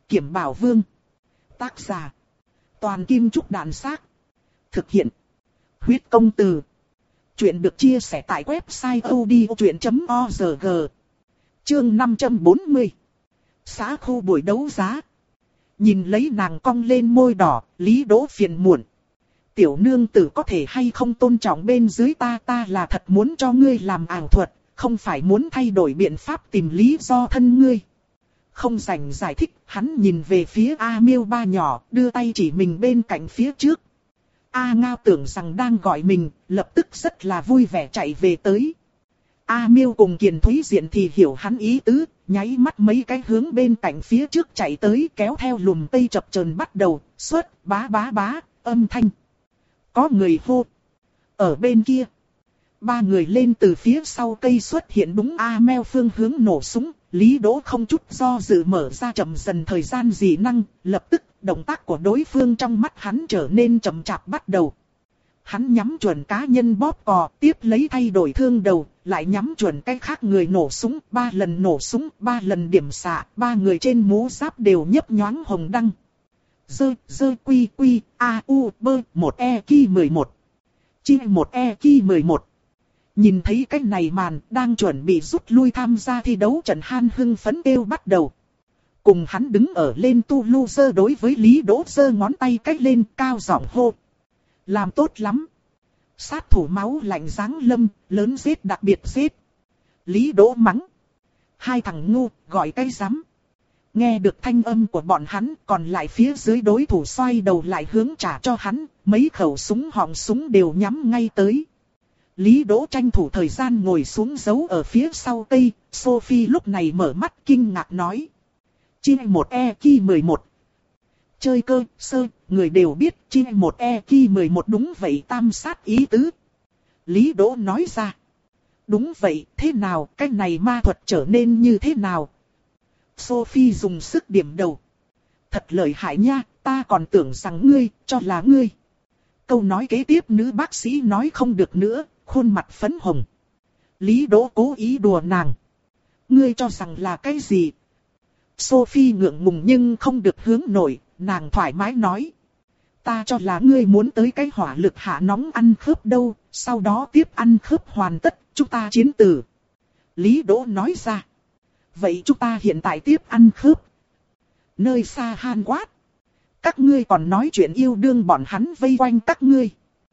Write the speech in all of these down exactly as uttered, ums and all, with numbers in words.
Kiểm Bảo Vương. Tác giả: Toàn Kim Trúc Đàn Xác. Thực hiện: Huyết Công Từ. Chuyện được chia sẻ tại website odchuyện chấm org. Chương năm trăm bốn mươi. Xã khu buổi đấu giá. Nhìn lấy nàng cong lên môi đỏ, Lý Đỗ phiền muộn. Tiểu nương tử có thể hay không tôn trọng bên dưới ta, ta là thật muốn cho ngươi làm ảo thuật, không phải muốn thay đổi biện pháp tìm lý do thân ngươi. Không rảnh giải thích, hắn nhìn về phía A Miêu ba nhỏ, đưa tay chỉ mình bên cạnh phía trước. A Ngao tưởng rằng đang gọi mình, lập tức rất là vui vẻ chạy về tới. A Miêu cùng Kiền Thúy Diện thì hiểu hắn ý tứ, nháy mắt mấy cái hướng bên cạnh phía trước chạy tới, kéo theo lùm cây chập chờn bắt đầu, xuất bá bá bá, âm thanh. Có người hô. Ở bên kia. Ba người lên từ phía sau cây xuất hiện đúng A Meo phương hướng nổ súng. Lý Đỗ không chút do dự mở ra chậm dần thời gian dị năng. Lập tức động tác của đối phương trong mắt hắn trở nên chậm chạp bắt đầu. Hắn nhắm chuẩn cá nhân bóp cò, tiếp lấy thay đổi thương đầu, lại nhắm chuẩn cái khác người nổ súng. Ba lần nổ súng, ba lần điểm xạ, ba người trên mũ giáp đều nhấp nhoáng hồng đăng. Dơ, dơ quy quy, a u, bơ, một e ki mười một. Chi một e ki mười một. Nhìn thấy cái này màn, đang chuẩn bị rút lui tham gia thi đấu trận Han hưng phấn kêu bắt đầu. Cùng hắn đứng ở lên tu lu dơ đối với Lý Đỗ giơ ngón tay cách lên cao giọng hô. Làm tốt lắm. Sát thủ máu lạnh giáng lâm, lớn giết đặc biệt giết. Lý Đỗ mắng. Hai thằng ngu, gọi cái rắm. Nghe được thanh âm của bọn hắn, còn lại phía dưới đối thủ xoay đầu lại hướng trả cho hắn, mấy khẩu súng họng súng đều nhắm ngay tới. Lý Đỗ tranh thủ thời gian ngồi xuống giấu ở phía sau cây, Sophie lúc này mở mắt kinh ngạc nói. Chi một e ki mười một. Chơi cơ, sơ, người đều biết chi một e ki mười một đúng vậy tam sát ý tứ. Lý Đỗ nói ra. Đúng vậy, thế nào, cái này ma thuật trở nên như thế nào? Sophie dùng sức điểm đầu. Thật lợi hại nha, ta còn tưởng rằng ngươi, cho là ngươi. Câu nói kế tiếp nữ bác sĩ nói không được nữa, khuôn mặt phấn hồng. Lý Đỗ cố ý đùa nàng. Ngươi cho rằng là cái gì? Sophie ngượng ngùng nhưng không được hướng nổi, nàng thoải mái nói. Ta cho là ngươi muốn tới cái hỏa lực hạ nóng ăn khớp đâu, sau đó tiếp ăn khớp hoàn tất, chúng ta chiến tử. Lý Đỗ nói ra. Vậy chúng ta hiện tại tiếp ăn khớp. Nơi xa Han quát. Các ngươi còn nói chuyện yêu đương bọn hắn vây quanh các ngươi.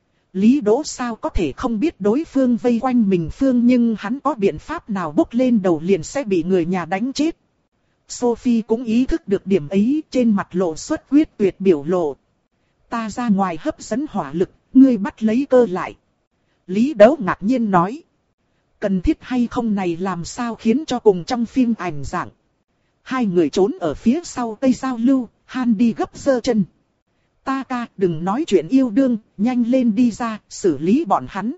Lý Đỗ sao có thể không biết đối phương vây quanh mình phương, nhưng hắn có biện pháp nào bốc lên đầu liền sẽ bị người nhà đánh chết. Sophie cũng ý thức được điểm ấy, trên mặt lộ xuất quyết tuyệt biểu lộ. Ta ra ngoài hấp dẫn hỏa lực, ngươi bắt lấy cơ lại. Lý Đỗ ngạc nhiên nói. Cần thiết hay không này làm sao khiến cho cùng trong phim ảnh dạng. Hai người trốn ở phía sau cây giao lưu, Han đi gấp giơ chân. Ta ca đừng nói chuyện yêu đương, nhanh lên đi ra, xử lý bọn hắn.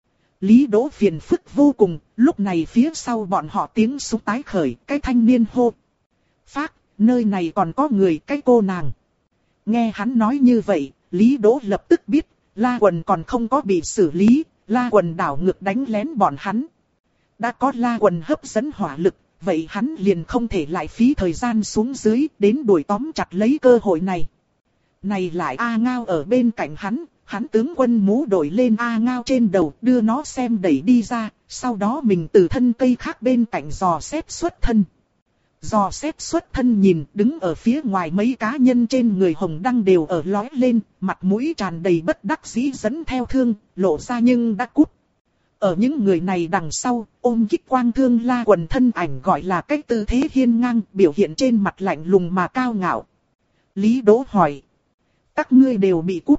Lý Đỗ phiền phức vô cùng, lúc này phía sau bọn họ tiếng súng tái khởi, cái thanh niên hô. Phác, nơi này còn có người, cái cô nàng. Nghe hắn nói như vậy, Lý Đỗ lập tức biết, La Quần còn không có bị xử lý, La Quần đảo ngược đánh lén bọn hắn. Đã có La Quần hấp dẫn hỏa lực, vậy hắn liền không thể lại phí thời gian xuống dưới đến đuổi tóm chặt lấy cơ hội này. Này lại A Ngao ở bên cạnh hắn, hắn tướng quân mũ đổi lên A Ngao trên đầu đưa nó xem đẩy đi ra, sau đó mình từ thân cây khác bên cạnh dò xét xuất thân. Dò xét xuất thân nhìn đứng ở phía ngoài mấy cá nhân trên người hồng đăng đều ở lói lên, mặt mũi tràn đầy bất đắc dĩ dẫn theo thương, lộ ra nhưng đã cút. Ở những người này đằng sau, ôm kích quang thương La Quần thân ảnh gọi là cách tư thế hiên ngang, biểu hiện trên mặt lạnh lùng mà cao ngạo. Lý Đỗ hỏi. Các ngươi đều bị cút.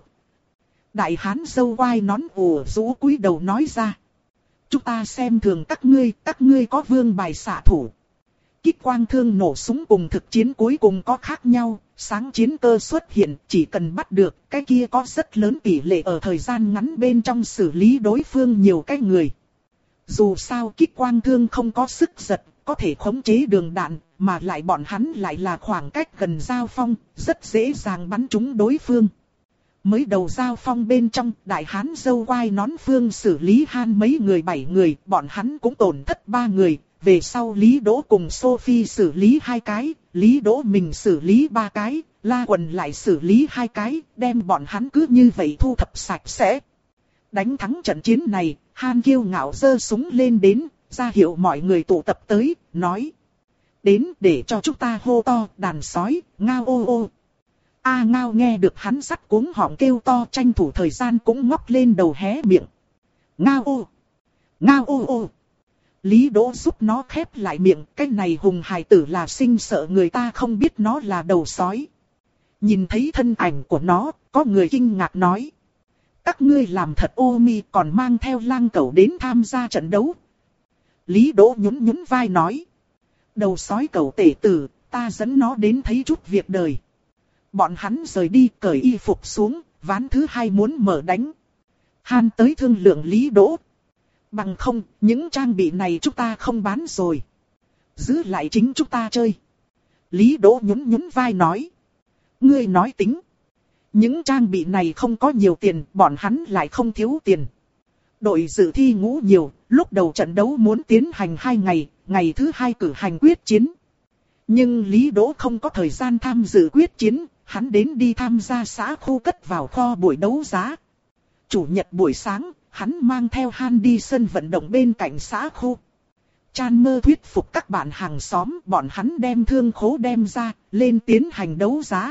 Đại hán dâu quai nón ủ rũ cúi đầu nói ra. Chúng ta xem thường các ngươi, các ngươi có vương bài xạ thủ. Kích quang thương nổ súng cùng thực chiến cuối cùng có khác nhau, sáng chiến cơ xuất hiện chỉ cần bắt được, cái kia có rất lớn tỷ lệ ở thời gian ngắn bên trong xử lý đối phương nhiều cái người. Dù sao kích quang thương không có sức giật, có thể khống chế đường đạn, mà lại bọn hắn lại là khoảng cách gần giao phong, rất dễ dàng bắn trúng đối phương. Mới đầu giao phong bên trong, đại hán dâu quai nón phương xử lý Han mấy người bảy người, bọn hắn cũng tổn thất ba người, về sau Lý Đỗ cùng Sophie xử lý hai cái, Lý Đỗ mình xử lý ba cái, La Quần lại xử lý hai cái, đem bọn hắn cứ như vậy thu thập sạch sẽ. Đánh thắng trận chiến này, Han kiêu ngạo giơ súng lên đến, ra hiệu mọi người tụ tập tới, nói. Đến để cho chúng ta hô to, đàn sói, ngao ô ô. A Ngao nghe được hắn sắt cuống họng kêu to, tranh thủ thời gian cũng ngóc lên đầu hé miệng. Ngao ô, ngao ô ô. Lý Đỗ giúp nó khép lại miệng, cái này hùng hài tử là sinh sợ người ta không biết nó là đầu sói. Nhìn thấy thân ảnh của nó, có người kinh ngạc nói. Các ngươi làm thật ô mi, còn mang theo lang cẩu đến tham gia trận đấu. Lý Đỗ nhún nhún vai nói. Đầu sói cẩu tể tử, ta dẫn nó đến thấy chút việc đời. Bọn hắn rời đi cởi y phục xuống, ván thứ hai muốn mở đánh. Han tới thương lượng Lý Đỗ. Bằng không, những trang bị này chúng ta không bán rồi. Giữ lại chính chúng ta chơi. Lý Đỗ nhún nhún vai nói. Ngươi nói tính. Những trang bị này không có nhiều tiền, bọn hắn lại không thiếu tiền. Đội dự thi ngũ nhiều, lúc đầu trận đấu muốn tiến hành hai ngày, ngày thứ hai cử hành quyết chiến. Nhưng Lý Đỗ không có thời gian tham dự quyết chiến, hắn đến đi tham gia xã khu cất vào kho buổi đấu giá. Chủ nhật buổi sáng, hắn mang theo Han đi sân vận động bên cạnh xã khu. Chan mơ thuyết phục các bạn hàng xóm, bọn hắn đem thương khố đem ra, lên tiến hành đấu giá.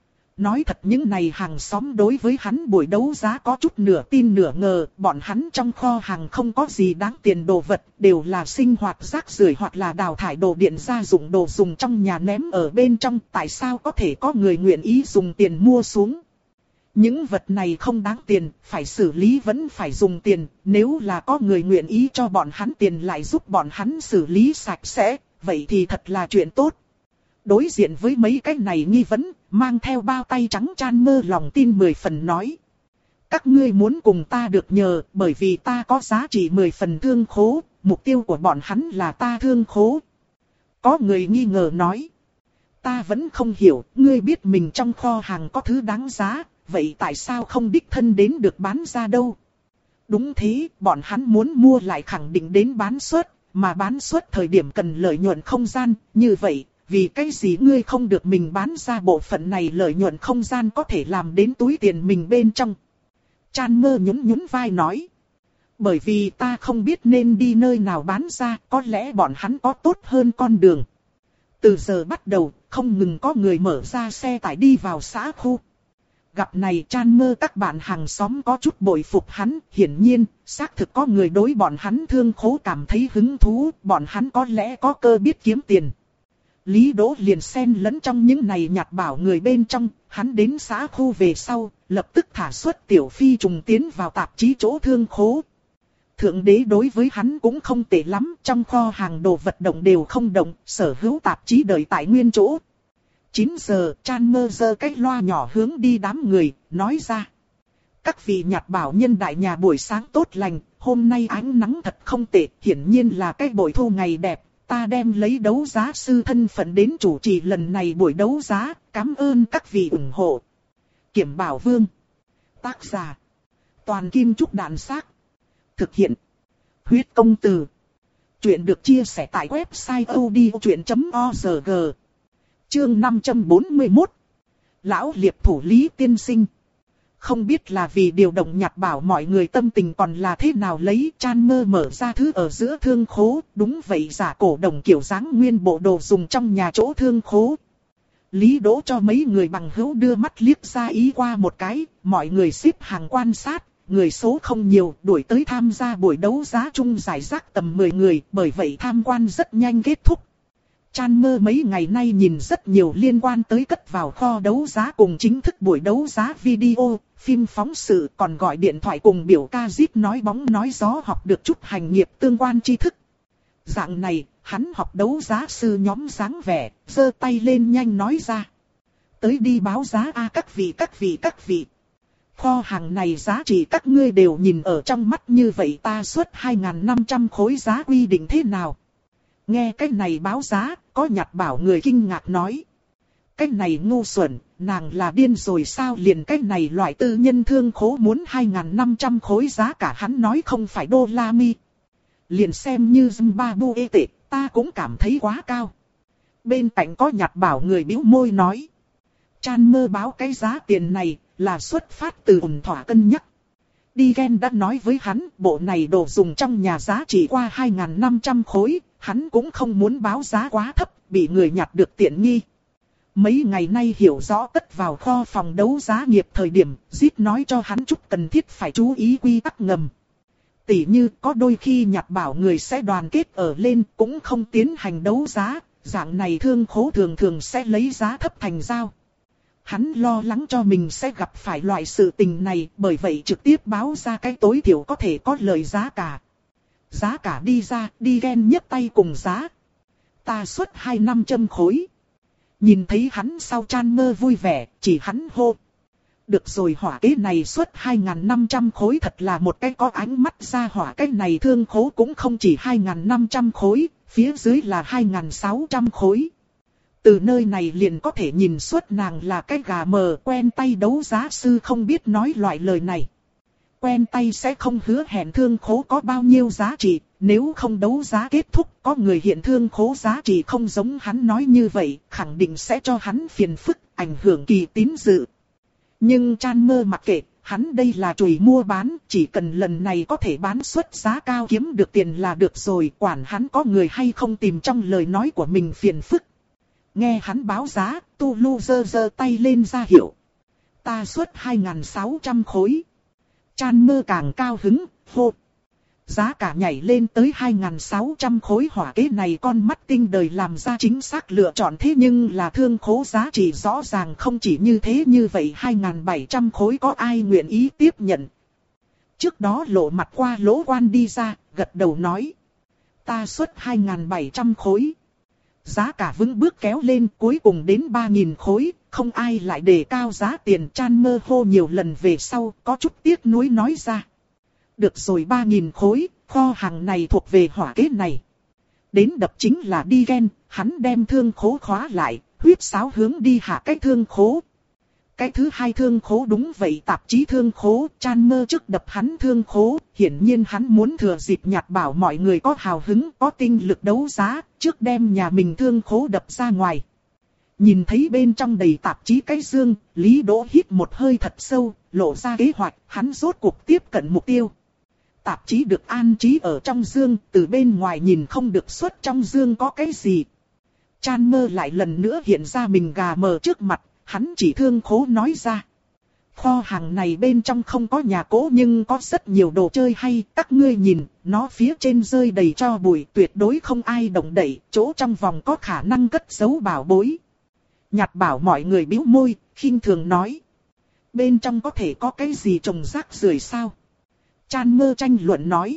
Nói thật những này hàng xóm đối với hắn buổi đấu giá có chút nửa tin nửa ngờ, bọn hắn trong kho hàng không có gì đáng tiền đồ vật, đều là sinh hoạt rác rưởi hoặc là đào thải đồ điện gia dụng đồ dùng trong nhà ném ở bên trong, tại sao có thể có người nguyện ý dùng tiền mua xuống. Những vật này không đáng tiền, phải xử lý vẫn phải dùng tiền, nếu là có người nguyện ý cho bọn hắn tiền lại giúp bọn hắn xử lý sạch sẽ, vậy thì thật là chuyện tốt. Đối diện với mấy cái này nghi vấn, mang theo bao tay trắng Chan mơ lòng tin mười phần nói. Các ngươi muốn cùng ta được nhờ, bởi vì ta có giá trị mười phần thương khố, mục tiêu của bọn hắn là ta thương khố. Có người nghi ngờ nói. Ta vẫn không hiểu, ngươi biết mình trong kho hàng có thứ đáng giá, vậy tại sao không đích thân đến được bán ra đâu? Đúng thế, bọn hắn muốn mua lại khẳng định đến bán suất, mà bán suất thời điểm cần lợi nhuận không gian, như vậy. Vì cái gì ngươi không được mình bán ra bộ phận này lợi nhuận không gian có thể làm đến túi tiền mình bên trong. Chan mơ nhún nhún vai nói. Bởi vì ta không biết nên đi nơi nào bán ra, có lẽ bọn hắn có tốt hơn con đường. Từ giờ bắt đầu, không ngừng có người mở ra xe tải đi vào xã khu. Gặp này Chan mơ các bạn hàng xóm có chút bội phục hắn, hiển nhiên, xác thực có người đối bọn hắn thương khố cảm thấy hứng thú, bọn hắn có lẽ có cơ biết kiếm tiền. Lý Đỗ liền xen lẫn trong những này nhặt bảo người bên trong, hắn đến xã khu về sau, lập tức thả xuất tiểu phi trùng tiến vào tạp chí chỗ thương khố. Thượng đế đối với hắn cũng không tệ lắm, trong kho hàng đồ vật động đều không động, sở hữu tạp chí đợi tại nguyên chỗ. chín giờ, Chan mơ giơ cái loa nhỏ hướng đi đám người, nói ra. Các vị nhặt bảo nhân đại nhà buổi sáng tốt lành, hôm nay ánh nắng thật không tệ, hiển nhiên là cái bội thu ngày đẹp. Ta đem lấy đấu giá sư thân phận đến chủ trì lần này buổi đấu giá, cảm ơn các vị ủng hộ. Kiểm Bảo Vương. Tác giả. Toàn Kim Trúc Đạn Xác. Thực hiện. Huyết Công Từ. Chuyện được chia sẻ tại website odchuyện chấm org. Chương năm trăm bốn mươi mốt. Lão Liệp Thủ Lý Tiên Sinh. Không biết là vì điều động nhặt bảo mọi người tâm tình còn là thế nào lấy Chan mơ mở ra thứ ở giữa thương khố, đúng vậy giả cổ đồng kiểu dáng nguyên bộ đồ dùng trong nhà chỗ thương khố. Lý Đỗ cho mấy người bằng hữu đưa mắt liếc ra ý qua một cái, mọi người xếp hàng quan sát, người số không nhiều, đuổi tới tham gia buổi đấu giá chung giải rác tầm mười người, bởi vậy tham quan rất nhanh kết thúc. Chan mơ mấy ngày nay nhìn rất nhiều liên quan tới cất vào kho đấu giá cùng chính thức buổi đấu giá video, phim phóng sự, còn gọi điện thoại cùng biểu ca zip nói bóng nói gió học được chút hành nghiệp tương quan tri thức. Dạng này, hắn học đấu giá sư nhóm dáng vẻ, giơ tay lên nhanh nói ra. Tới đi báo giá a các vị các vị các vị. Kho hàng này giá trị các ngươi đều nhìn ở trong mắt như vậy ta xuất hai nghìn năm trăm khối giá quy định thế nào? Nghe cái này báo giá, có nhặt bảo người kinh ngạc nói. Cái này ngu xuẩn, nàng là điên rồi sao liền cái này loại tư nhân thương khố muốn hai nghìn năm trăm khối giá cả hắn nói không phải đô la mi. Liền xem như Zimbabwe tệ, Ta cũng cảm thấy quá cao. Bên cạnh có nhặt bảo người bĩu môi nói. Chan mơ báo cái giá tiền này là xuất phát từ ổn thỏa cân nhắc. Digen đã nói với hắn bộ này đồ dùng trong nhà giá trị qua hai nghìn năm trăm khối, hắn cũng không muốn báo giá quá thấp, bị người nhặt được tiện nghi. Mấy ngày nay hiểu rõ cất vào kho phòng đấu giá nghiệp thời điểm, Zip nói cho hắn chút cần thiết phải chú ý quy tắc ngầm. Tỉ như có đôi khi nhặt bảo người sẽ đoàn kết ở lên cũng không tiến hành đấu giá, dạng này thương khố thường thường sẽ lấy giá thấp thành giao. Hắn lo lắng cho mình sẽ gặp phải loại sự tình này, bởi vậy trực tiếp báo ra cái tối thiểu có thể có lời giá cả. Giá cả đi ra, đi ghen nhấc tay cùng giá. Ta xuất hai năm trăm khối. Nhìn thấy hắn sau Chan mơ vui vẻ, chỉ hắn hô. Được rồi, hỏa kế này xuất hai nghìn năm trăm khối thật là một cái có ánh mắt ra, hỏa cái này thương khố cũng không chỉ hai nghìn năm trăm khối, phía dưới là hai nghìn sáu trăm khối. Từ nơi này liền có thể nhìn suốt nàng là cái gà mờ, quen tay đấu giá sư không biết nói loại lời này. Quen tay sẽ không hứa hẹn thương khố có bao nhiêu giá trị, nếu không đấu giá kết thúc có người hiện thương khố giá trị không giống hắn nói như vậy, khẳng định sẽ cho hắn phiền phức, ảnh hưởng kỳ tín dự. Nhưng Chan mơ mặc kệ, hắn đây là chùi mua bán, chỉ cần lần này có thể bán suất giá cao kiếm được tiền là được rồi, quản hắn có người hay không tìm trong lời nói của mình phiền phức. Nghe hắn báo giá, Tu Lu giơ giơ tay lên ra hiệu. Ta xuất hai nghìn sáu trăm khối. Chan mơ càng cao hứng, hô. Giá cả nhảy lên tới hai nghìn sáu trăm khối, hỏa kế này con mắt tinh đời làm ra chính xác lựa chọn, thế nhưng là thương khố giá trị rõ ràng không chỉ như thế, như vậy hai nghìn bảy trăm khối có ai nguyện ý tiếp nhận. Trước đó lộ mặt qua lỗ quan đi ra, gật đầu nói. Ta xuất hai nghìn bảy trăm khối. Giá cả vững bước kéo lên, cuối cùng đến ba nghìn khối, không ai lại đề cao giá tiền. Chan mơ hô nhiều lần về sau, có chút tiếc nuối nói ra. Được rồi, ba nghìn khối, kho hàng này thuộc về hỏa kế này. Đến đập chính là đi ghen, hắn đem thương khố khóa lại, huyết sáo hướng đi hạ cái thương khố. Cái thứ hai thương khố đúng vậy, tạp chí thương khố. Chan mơ trước đập hắn thương khố, hiển nhiên hắn muốn thừa dịp nhặt bảo mọi người có hào hứng, có tinh lực đấu giá, trước đem nhà mình thương khố đập ra ngoài. Nhìn thấy bên trong đầy tạp chí cái dương, Lý Đỗ hít một hơi thật sâu, lộ ra kế hoạch, hắn rốt cuộc tiếp cận mục tiêu. Tạp chí được an trí ở trong dương, từ bên ngoài nhìn không được xuất trong dương có cái gì. Chan mơ lại lần nữa hiện ra mình gà mờ trước mặt, hắn chỉ thương khố nói ra. Kho hàng này bên trong không có nhà cố nhưng có rất nhiều đồ chơi hay, các ngươi nhìn, nó phía trên rơi đầy tro bụi, tuyệt đối không ai động đậy, chỗ trong vòng có khả năng cất giấu bảo bối. Nhặt bảo mọi người bĩu môi, khinh thường nói. Bên trong có thể có cái gì trồng rác rưởi sao? Chan mơ tranh luận nói.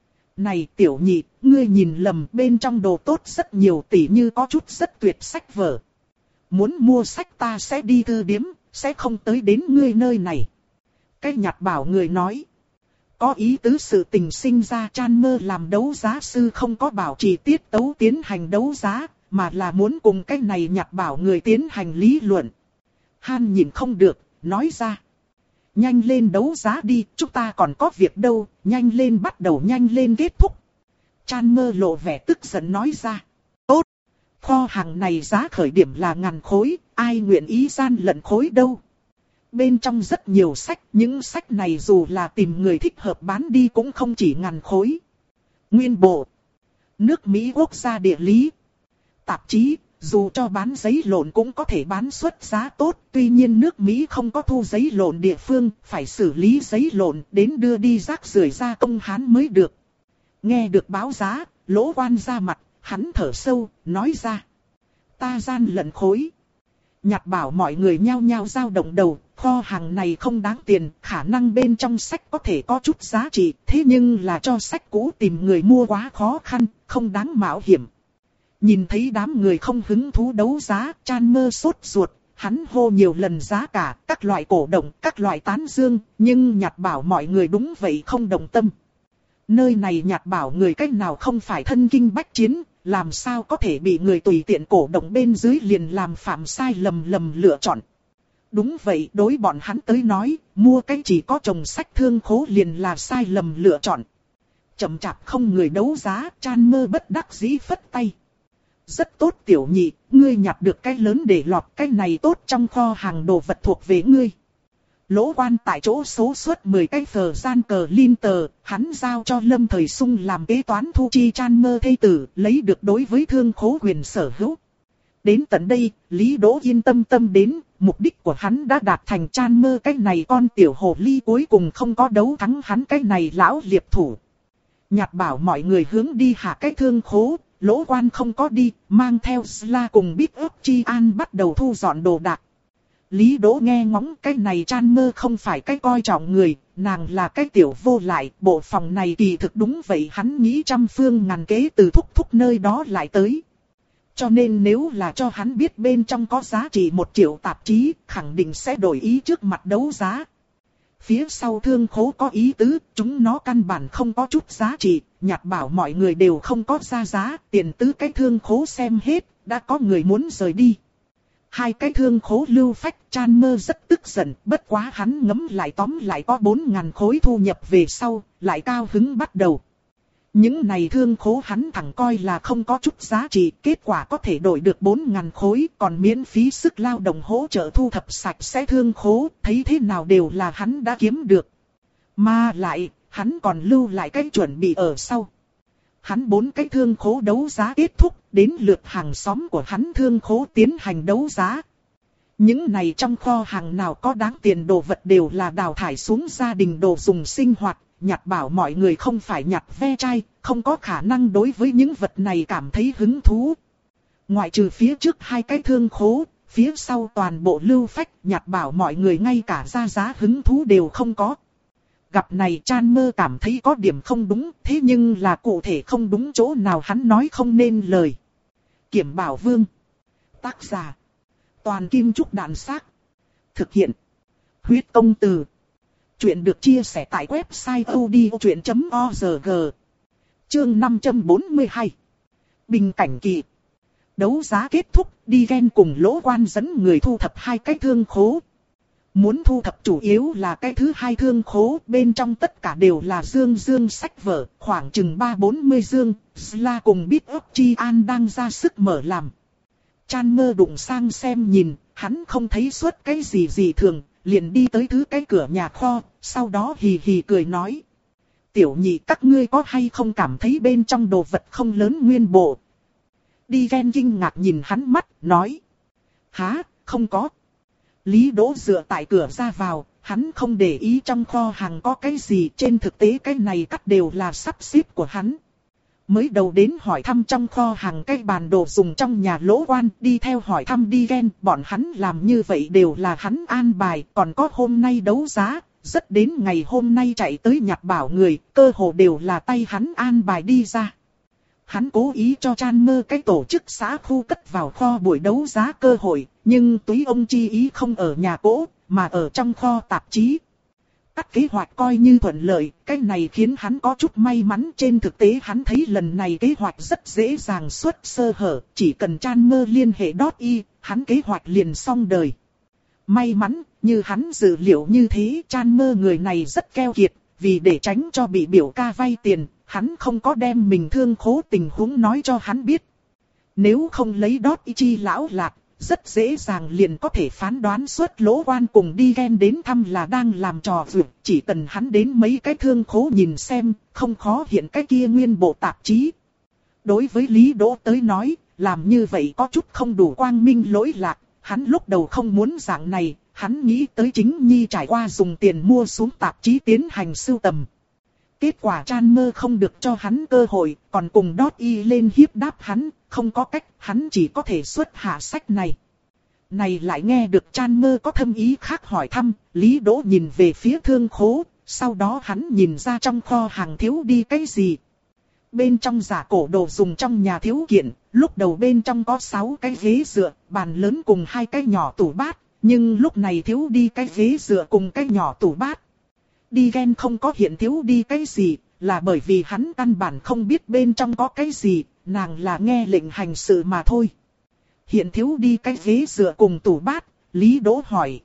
Này tiểu nhị, ngươi nhìn lầm, bên trong đồ tốt rất nhiều, tỉ như có chút rất tuyệt sách vở. Muốn mua sách ta sẽ đi thư điếm, sẽ không tới đến ngươi nơi này. Cái nhặt bảo người nói. Có ý tứ sự tình sinh ra. Chan mơ làm đấu giá sư không có bảo trì tiết tấu tiến hành đấu giá, mà là muốn cùng cái này nhặt bảo người tiến hành lý luận. Han nhìn không được, nói ra. Nhanh lên đấu giá đi, chúng ta còn có việc đâu, nhanh lên bắt đầu, nhanh lên kết thúc. Chan mơ lộ vẻ tức giận nói ra. Tốt, kho hàng này giá khởi điểm là ngàn khối, ai nguyện ý gian lận khối đâu. Bên trong rất nhiều sách, những sách này dù là tìm người thích hợp bán đi cũng không chỉ ngàn khối. Nguyên bộ, nước Mỹ quốc gia địa lý, tạp chí. Dù cho bán giấy lộn cũng có thể bán suất giá tốt, tuy nhiên nước Mỹ không có thu giấy lộn địa phương, phải xử lý giấy lộn đến đưa đi rác rưởi ra công hán mới được. Nghe được báo giá, lỗ quan ra mặt, hắn thở sâu, nói ra. Ta gian lận khối. Nhặt bảo mọi người nhao nhao dao động đầu, kho hàng này không đáng tiền, khả năng bên trong sách có thể có chút giá trị, thế nhưng là cho sách cũ tìm người mua quá khó khăn, không đáng mạo hiểm. Nhìn thấy đám người không hứng thú đấu giá, Chan mơ sốt ruột, hắn hô nhiều lần giá cả, các loại cổ động, các loại tán dương, nhưng nhặt bảo mọi người đúng vậy không đồng tâm. Nơi này nhặt bảo người cách nào không phải thân kinh bách chiến, làm sao có thể bị người tùy tiện cổ động bên dưới liền làm phạm sai lầm lầm lựa chọn. Đúng vậy, đối bọn hắn tới nói, mua cái chỉ có trồng sách thương khố liền là sai lầm lựa chọn. Chậm chạp không người đấu giá, Chan Mơ bất đắc dĩ phất tay. Rất tốt tiểu nhị, ngươi nhặt được cái lớn để lọt, cái này tốt trong kho hàng đồ vật thuộc về ngươi. Lỗ Quan tại chỗ số suất mười cái phờ gian cờ linh tờ, hắn giao cho Lâm Thời Sung làm kế toán thu chi Chan Mơ thê tử, lấy được đối với thương khố quyền sở hữu. Đến tận đây, Lý Đỗ yên tâm tâm đến, mục đích của hắn đã đạt thành. Chan Mơ cái này con tiểu hồ ly cuối cùng không có đấu thắng hắn cái này lão liệp thủ. Nhạt bảo mọi người hướng đi hạ cái thương khố, Lỗ Quan không có đi, mang theo Sla cùng Big Up Chi An bắt đầu thu dọn đồ đạc. Lý Đỗ nghe ngóng cái này Chan Mơ không phải cái coi trọng người, nàng là cái tiểu vô lại, bộ phòng này kỳ thực đúng vậy, hắn nghĩ trăm phương ngàn kế từ thúc thúc nơi đó lại tới. Cho nên nếu là cho hắn biết bên trong có giá trị một triệu tạp chí, khẳng định sẽ đổi ý trước mặt đấu giá. Phía sau thương khố có ý tứ, chúng nó căn bản không có chút giá trị, nhạt bảo mọi người đều không có ra giá, tiền tứ cái thương khố xem hết, đã có người muốn rời đi. Hai cái thương khố lưu phách, Chan Mơ rất tức giận, bất quá hắn ngấm lại tóm lại có bốn ngàn khối thu nhập về sau, lại cao hứng bắt đầu. Những này thương khố hắn thẳng coi là không có chút giá trị, kết quả có thể đổi được bốn ngàn khối, còn miễn phí sức lao động hỗ trợ thu thập sạch sẽ thương khố, thấy thế nào đều là hắn đã kiếm được. Mà lại, hắn còn lưu lại cái chuẩn bị ở sau. Hắn bốn cái thương khố đấu giá kết thúc, đến lượt hàng xóm của hắn thương khố tiến hành đấu giá. Những này trong kho hàng nào có đáng tiền đồ vật đều là đào thải xuống gia đình đồ dùng sinh hoạt. Nhặt bảo mọi người không phải nhặt ve chai, không có khả năng đối với những vật này cảm thấy hứng thú. Ngoại trừ phía trước hai cái thương khố, phía sau toàn bộ lưu phách, nhặt bảo mọi người ngay cả ra giá hứng thú đều không có. Gặp này Chan Mơ cảm thấy có điểm không đúng, thế nhưng là cụ thể không đúng chỗ nào hắn nói không nên lời. Kiểm Bảo Vương. Tác giả. Toàn Kim Trúc Đạn Xác. Thực hiện. Huyết Công Từ. Chuyện được chia sẻ tại website odchuyện chấm org. Chương năm trăm bốn mươi hai. Bình cảnh kỳ. Đấu giá kết thúc, đi ghen cùng Lỗ Quan dẫn người thu thập hai cái thương khố. Muốn thu thập chủ yếu là cái thứ hai thương khố, bên trong tất cả đều là dương dương sách vở, khoảng chừng ba bốn mươi dương, Sla cùng Big Up Chi An đang ra sức mở làm. Chan Mơ đụng sang xem nhìn, hắn không thấy suốt cái gì gì thường, liền đi tới thứ cái cửa nhà kho, sau đó hì hì cười nói. Tiểu nhị các ngươi có hay không cảm thấy bên trong đồ vật không lớn nguyên bộ? Đi ghen kinh ngạc nhìn hắn mắt, nói. Hả, không có. Lý Đỗ dựa tại cửa ra vào, hắn không để ý trong kho hàng có cái gì, trên thực tế cái này cắt đều là sắp xếp của hắn. Mới đầu đến hỏi thăm trong kho hàng cái bàn đồ dùng trong nhà Lỗ Quan, đi theo hỏi thăm đi ghen, bọn hắn làm như vậy đều là hắn an bài, còn có hôm nay đấu giá, rất đến ngày hôm nay chạy tới nhặt bảo người, cơ hồ đều là tay hắn an bài đi ra. Hắn cố ý cho Chan Mơ cái tổ chức xã khu cất vào kho buổi đấu giá cơ hội, nhưng túi ông chi ý không ở nhà cỗ, mà ở trong kho tạp chí. Các kế hoạch coi như thuận lợi, cái này khiến hắn có chút may mắn. Trên thực tế hắn thấy lần này kế hoạch rất dễ dàng xuất sơ hở, chỉ cần Chan Mơ liên hệ đót y, hắn kế hoạch liền xong đời. May mắn, như hắn dự liệu như thế, Chan Mơ người này rất keo kiệt, vì để tránh cho bị biểu ca vay tiền, hắn không có đem mình thương khố tình huống nói cho hắn biết. Nếu không lấy đót y chi lão lạc, rất dễ dàng liền có thể phán đoán suốt Lỗ Quan cùng đi ghen đến thăm là đang làm trò vượt. Chỉ cần hắn đến mấy cái thương khố nhìn xem, không khó hiện cái kia nguyên bộ tạp chí. Đối với Lý Đỗ tới nói, làm như vậy có chút không đủ quang minh lỗi lạc. Hắn lúc đầu không muốn dạng này, hắn nghĩ tới chính Nhi trải qua dùng tiền mua xuống tạp chí tiến hành sưu tầm. Kết quả Chan Mơ không được cho hắn cơ hội, còn cùng đót y lên hiếp đáp hắn, không có cách, hắn chỉ có thể xuất hạ sách này. Này lại nghe được Chan Mơ có thâm ý khác hỏi thăm, Lý Đỗ nhìn về phía thương khố, sau đó hắn nhìn ra trong kho hàng thiếu đi cái gì. Bên trong giả cổ đồ dùng trong nhà thiếu kiện, lúc đầu bên trong có sáu cái ghế dựa, bàn lớn cùng hai cái nhỏ tủ bát, nhưng lúc này thiếu đi cái ghế dựa cùng cái nhỏ tủ bát. Đi ghen không có hiện thiếu đi cái gì, là bởi vì hắn căn bản không biết bên trong có cái gì, nàng là nghe lệnh hành sự mà thôi. Hiện thiếu đi cái ghế dựa cùng tủ bát, Lý Đỗ hỏi.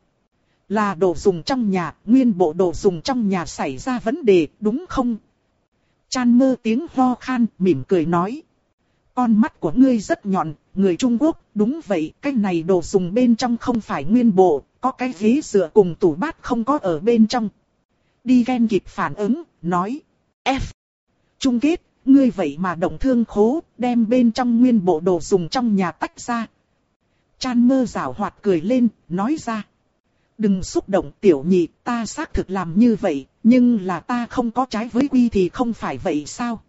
Là đồ dùng trong nhà, nguyên bộ đồ dùng trong nhà xảy ra vấn đề, đúng không? Chan Mơ tiếng ho khan, mỉm cười nói. Con mắt của ngươi rất nhọn, người Trung Quốc, đúng vậy, cái này đồ dùng bên trong không phải nguyên bộ, có cái ghế dựa cùng tủ bát không có ở bên trong. Đi ghen kịp phản ứng, nói. F. Chung kết, ngươi vậy mà động thương khố, đem bên trong nguyên bộ đồ dùng trong nhà tách ra. Chan Mơ giảo hoạt cười lên, nói ra. Đừng xúc động tiểu nhị, ta xác thực làm như vậy, nhưng là ta không có trái với quy thì không phải vậy sao?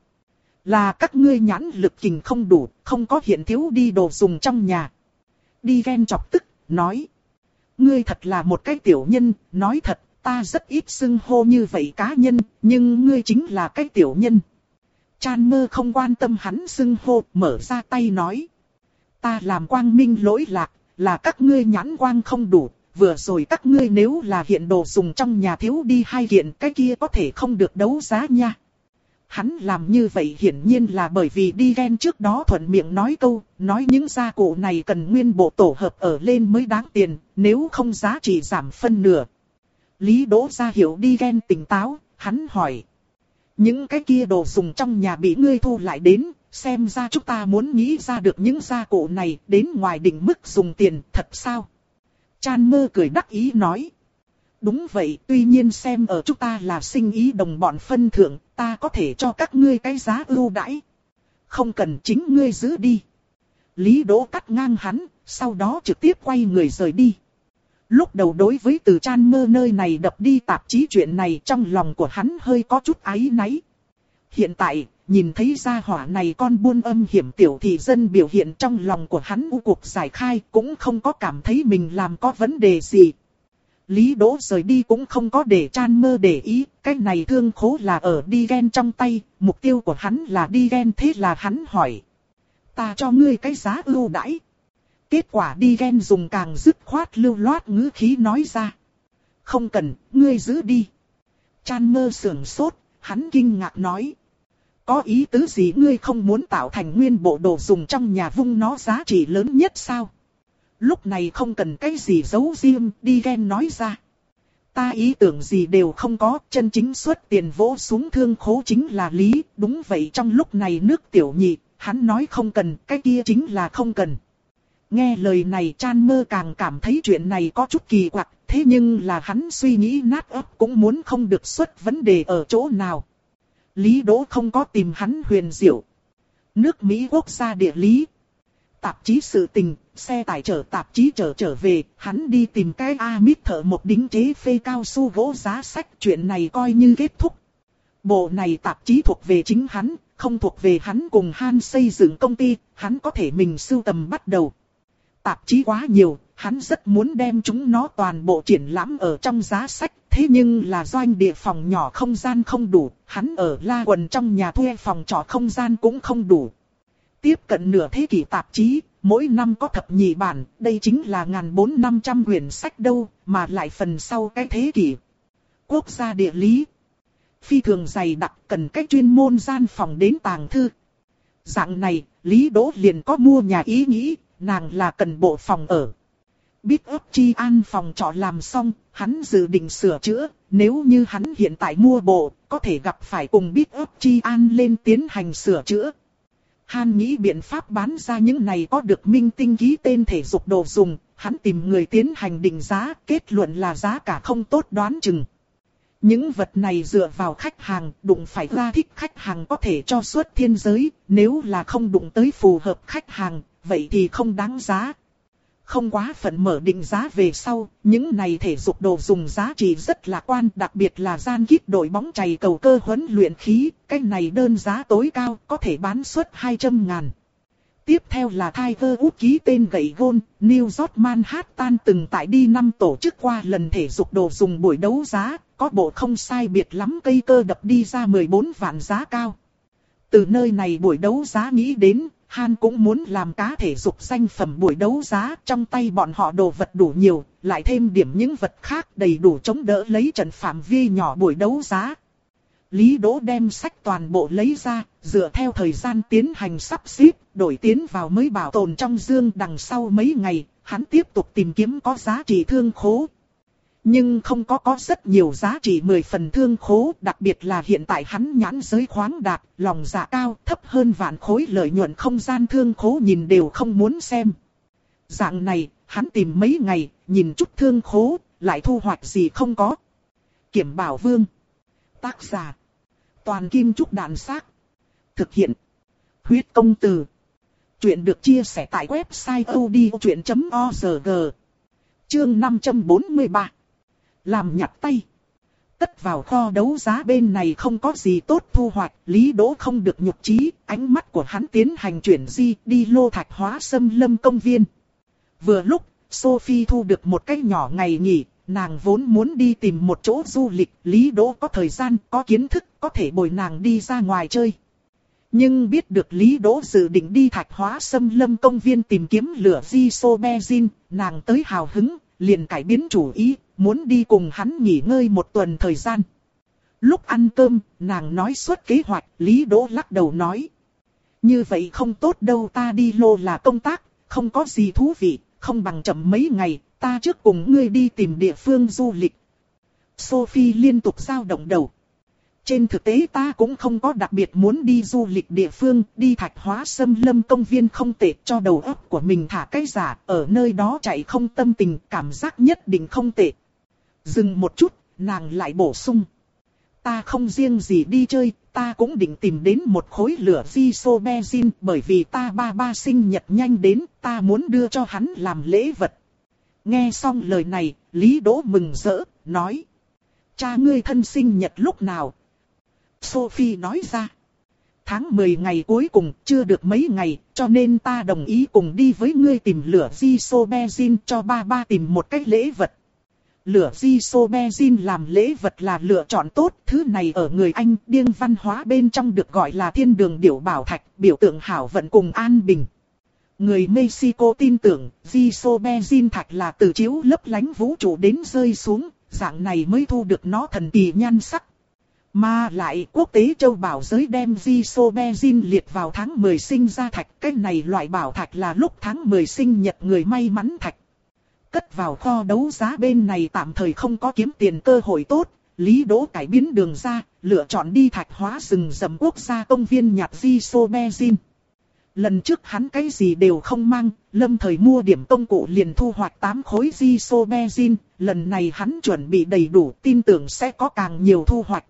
Là các ngươi nhãn lực kình không đủ, không có hiện thiếu đi đồ dùng trong nhà. Đi ghen chọc tức, nói. Ngươi thật là một cái tiểu nhân, nói thật, ta rất ít xưng hô như vậy cá nhân, nhưng ngươi chính là cái tiểu nhân. Chan Mơ không quan tâm hắn xưng hô, mở ra tay nói. Ta làm quang minh lỗi lạc, là các ngươi nhãn quang không đủ. Vừa rồi các ngươi nếu là hiện đồ dùng trong nhà thiếu đi hai kiện, cái kia có thể không được đấu giá nha. Hắn làm như vậy hiển nhiên là bởi vì đi ghen trước đó thuận miệng nói câu, nói những gia cụ này cần nguyên bộ tổ hợp ở lên mới đáng tiền, nếu không giá trị giảm phân nửa. Lý Đỗ ra hiểu đi ghen tỉnh táo, hắn hỏi. Những cái kia đồ dùng trong nhà bị ngươi thu lại đến, xem ra chúng ta muốn nghĩ ra được những gia cụ này đến ngoài định mức dùng tiền, thật sao? Chan Mơ cười đắc ý nói. Đúng vậy, tuy nhiên xem ở chúng ta là sinh ý đồng bọn phân thượng, ta có thể cho các ngươi cái giá ưu đãi. Không cần, chính ngươi giữ đi. Lý Đỗ cắt ngang hắn, sau đó trực tiếp quay người rời đi. Lúc đầu đối với từ Chan Mơ nơi này đập đi tạp chí chuyện này, trong lòng của hắn hơi có chút áy náy. Hiện tại, nhìn thấy gia hỏa này con buôn âm hiểm tiểu thị dân biểu hiện, trong lòng của hắn u cuộc giải khai, cũng không có cảm thấy mình làm có vấn đề gì. Lý Đỗ rời đi cũng không có để Chan Mơ để ý, cái này thương khố là ở đi ghen trong tay, mục tiêu của hắn là đi ghen, thế là hắn hỏi. Ta cho ngươi cái giá ưu đãi. Kết quả đi ghen dùng càng dứt khoát lưu loát ngữ khí nói ra. Không cần, ngươi giữ đi. Chan Mơ sưởng sốt, hắn kinh ngạc nói. Có ý tứ gì, ngươi không muốn tạo thành nguyên bộ đồ dùng trong nhà vung nó giá trị lớn nhất sao? Lúc này không cần cái gì giấu riêng, đi ghen nói ra. Ta ý tưởng gì đều không có, chân chính xuất tiền vỗ xuống thương khố chính là lý, đúng vậy. Trong lúc này nước tiểu nhị, hắn nói không cần, cái kia chính là không cần. Nghe lời này Chan Mơ càng cảm thấy chuyện này có chút kỳ quặc, thế nhưng là hắn suy nghĩ nát óc cũng muốn không được xuất vấn đề ở chỗ nào. Lý Đỗ không có tìm hắn huyền diệu. Nước Mỹ quốc gia địa lý. Tạp chí sự tình, xe tải chở tạp chí chở trở về, hắn đi tìm cái A-mít thợ một đính chế phê cao su gỗ giá sách, chuyện này coi như kết thúc. Bộ này tạp chí thuộc về chính hắn, không thuộc về hắn cùng Han xây dựng công ty, hắn có thể mình sưu tầm bắt đầu. Tạp chí quá nhiều, hắn rất muốn đem chúng nó toàn bộ triển lãm ở trong giá sách, thế nhưng là doanh địa phòng nhỏ không gian không đủ, hắn ở La Quần trong nhà thuê phòng trọ không gian cũng không đủ. Tiếp cận nửa thế kỷ tạp chí, mỗi năm có thập nhị bản, đây chính là ngàn bốn năm trăm quyển sách đâu, mà lại phần sau cái thế kỷ. Quốc gia địa lý. Phi thường dày đặc, cần cách chuyên môn gian phòng đến tàng thư. Dạng này, Lý Đỗ liền có mua nhà ý nghĩ, nàng là cần bộ phòng ở. Biết ấp chi an phòng trọ làm xong, hắn dự định sửa chữa, nếu như hắn hiện tại mua bộ, có thể gặp phải cùng biết ấp chi an lên tiến hành sửa chữa. Han nghĩ biện pháp bán ra những này có được minh tinh ký tên thể dục đồ dùng, hắn tìm người tiến hành định giá, kết luận là giá cả không tốt đoán chừng. Những vật này dựa vào khách hàng, đụng phải ra thích khách hàng có thể cho suất thiên giới, nếu là không đụng tới phù hợp khách hàng, vậy thì không đáng giá. Không quá phận mở định giá về sau, những này thể dục đồ dùng giá trị rất lạc quan, đặc biệt là gian kíp đội bóng chày cầu cơ huấn luyện khí, cái này đơn giá tối cao, có thể bán suất hai trăm ngàn. Tiếp theo là Tiger Woods ký tên gậy gôn, New York Manhattan từng tại đi năm tổ chức qua lần thể dục đồ dùng buổi đấu giá, có bộ không sai biệt lắm cây cơ đập đi ra mười bốn vạn giá cao. Từ nơi này buổi đấu giá nghĩ đến, Han cũng muốn làm cá thể dục danh phẩm buổi đấu giá, trong tay bọn họ đồ vật đủ nhiều, lại thêm điểm những vật khác đầy đủ chống đỡ lấy trận phạm vi nhỏ buổi đấu giá. Lý Đỗ đem sách toàn bộ lấy ra, dựa theo thời gian tiến hành sắp xếp, đổi tiến vào mới bảo tồn trong dương. Đằng sau mấy ngày, hắn tiếp tục tìm kiếm có giá trị thương khố. Nhưng không có có rất nhiều giá trị mười phần thương khố, đặc biệt là hiện tại hắn nhãn giới khoáng đạt, lòng dạ cao, thấp hơn vạn khối lợi nhuận không gian thương khố nhìn đều không muốn xem. Dạng này, hắn tìm mấy ngày, nhìn chút thương khố, lại thu hoạch gì không có. Kiểm Bảo Vương. Tác giả. Toàn Kim Trúc Đàn Xác. Thực hiện. Huyết Công Từ. Chuyện được chia sẻ tại website odchuyện chấm org. Chương năm trăm bốn mươi ba. Làm nhặt tay. Tất vào kho đấu giá bên này không có gì tốt thu hoạch, Lý Đỗ không được nhục chí, ánh mắt của hắn tiến hành chuyển di đi Lô Thạch Hóa Xâm Lâm công viên. Vừa lúc, Sophie thu được một cái nhỏ ngày nghỉ, nàng vốn muốn đi tìm một chỗ du lịch, Lý Đỗ có thời gian, có kiến thức, có thể bồi nàng đi ra ngoài chơi. Nhưng biết được Lý Đỗ dự định đi Thạch Hóa Xâm Lâm công viên tìm kiếm lửa Isobenzin, nàng tới hào hứng, liền cải biến chủ ý, muốn đi cùng hắn nghỉ ngơi một tuần thời gian. Lúc ăn cơm, nàng nói suốt kế hoạch, Lý Đỗ lắc đầu nói. Như vậy không tốt đâu, ta đi Lô là công tác, không có gì thú vị, không bằng chậm mấy ngày, ta trước cùng ngươi đi tìm địa phương du lịch. Sophie liên tục dao động đầu. Trên thực tế ta cũng không có đặc biệt muốn đi du lịch địa phương, đi Thạch Hóa Xâm Lâm công viên không tệ, cho đầu óc của mình thả cái giả, ở nơi đó chạy không tâm tình, cảm giác nhất định không tệ. Dừng một chút, nàng lại bổ sung. Ta không riêng gì đi chơi, ta cũng định tìm đến một khối lửa Isobenzin, bởi vì ta ba ba sinh nhật nhanh đến, ta muốn đưa cho hắn làm lễ vật. Nghe xong lời này, Lý Đỗ mừng rỡ, nói. Cha ngươi thân sinh nhật lúc nào? Sophie nói ra. Tháng mười ngày cuối cùng, chưa được mấy ngày, cho nên ta đồng ý cùng đi với ngươi tìm lửa Isobenzin cho ba ba tìm một cái lễ vật. Lửa Isobenzin làm lễ vật là lựa chọn tốt, thứ này ở người Anh điên văn hóa bên trong được gọi là thiên đường điểu bảo thạch, biểu tượng hảo vận cùng an bình. Người Mexico tin tưởng Isobenzin thạch là từ chiếu lấp lánh vũ trụ đến rơi xuống, dạng này mới thu được nó thần kỳ nhan sắc. Mà lại quốc tế châu bảo giới đem Isobenzin liệt vào tháng mười sinh ra thạch, cái này loại bảo thạch là lúc tháng mười sinh nhật người may mắn thạch. Cất vào kho đấu giá bên này tạm thời không có kiếm tiền cơ hội tốt, Lý Đỗ cải biến đường ra, lựa chọn đi Thạch Hóa rừng rậm quốc gia công viên nhặt Isobenzin. Lần trước hắn cái gì đều không mang, lâm thời mua điểm công cụ liền thu hoạch tám khối Isobenzin, lần này hắn chuẩn bị đầy đủ, tin tưởng sẽ có càng nhiều thu hoạch.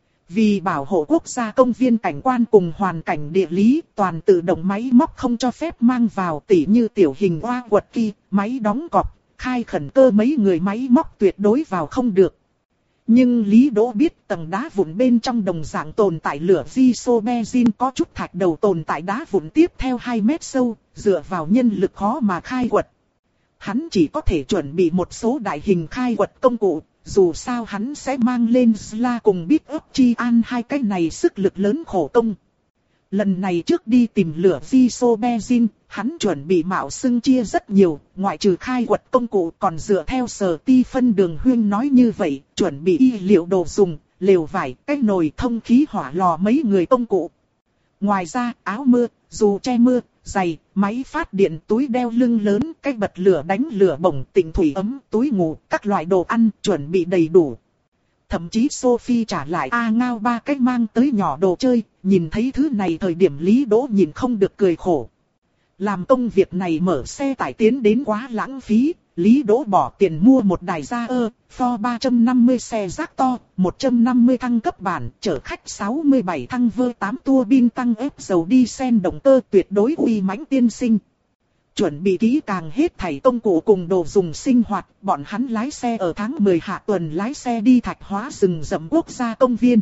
Vì bảo hộ quốc gia công viên cảnh quan cùng hoàn cảnh địa lý, toàn tự động máy móc không cho phép mang vào, tỉ như tiểu hình oa quật kỳ, máy đóng cọc, khai khẩn cơ mấy người máy móc tuyệt đối vào không được. Nhưng Lý Đỗ biết tầng đá vụn bên trong đồng dạng tồn tại lửa Isobenzin, có chút thạch đầu tồn tại đá vụn tiếp theo hai mét sâu, dựa vào nhân lực khó mà khai quật. Hắn chỉ có thể chuẩn bị một số đại hình khai quật công cụ, dù sao hắn sẽ mang lên Sla cùng Bit Up Chi An hai cái này sức lực lớn khổ công. Lần này trước đi tìm lửa Isobenzin, hắn chuẩn bị mạo xưng chia rất nhiều, ngoại trừ khai quật công cụ còn dựa theo Sở Ti phân Đường Huyên nói như vậy, chuẩn bị y liệu đồ dùng, lều vải, cái nồi thông khí hỏa lò mấy người công cụ. Ngoài ra, áo mưa, dù che mưa, giày, máy phát điện, túi đeo lưng lớn, cái bật lửa đánh lửa bổng, tịnh thủy ấm, túi ngủ, các loại đồ ăn, chuẩn bị đầy đủ. Thậm chí Sophie trả lại A Ngao ba cái mang tới nhỏ đồ chơi, nhìn thấy thứ này thời điểm Lý Đỗ nhìn không được cười khổ. Làm công việc này mở xe tải tiến đến quá lãng phí, Lý Đỗ bỏ tiền mua một đài ra ơ, Ford ba trăm năm mươi xe rác to, một trăm năm mươi thăng cấp bản, chở khách sáu mươi bảy thăng vơ tám tua bin tăng ép dầu đi sen động cơ tuyệt đối uy mãnh tiên sinh. Chuẩn bị kỹ càng hết thảy công cụ cùng đồ dùng sinh hoạt, bọn hắn lái xe ở tháng mười hạ tuần lái xe đi Thạch Hóa rừng rậm quốc gia công viên.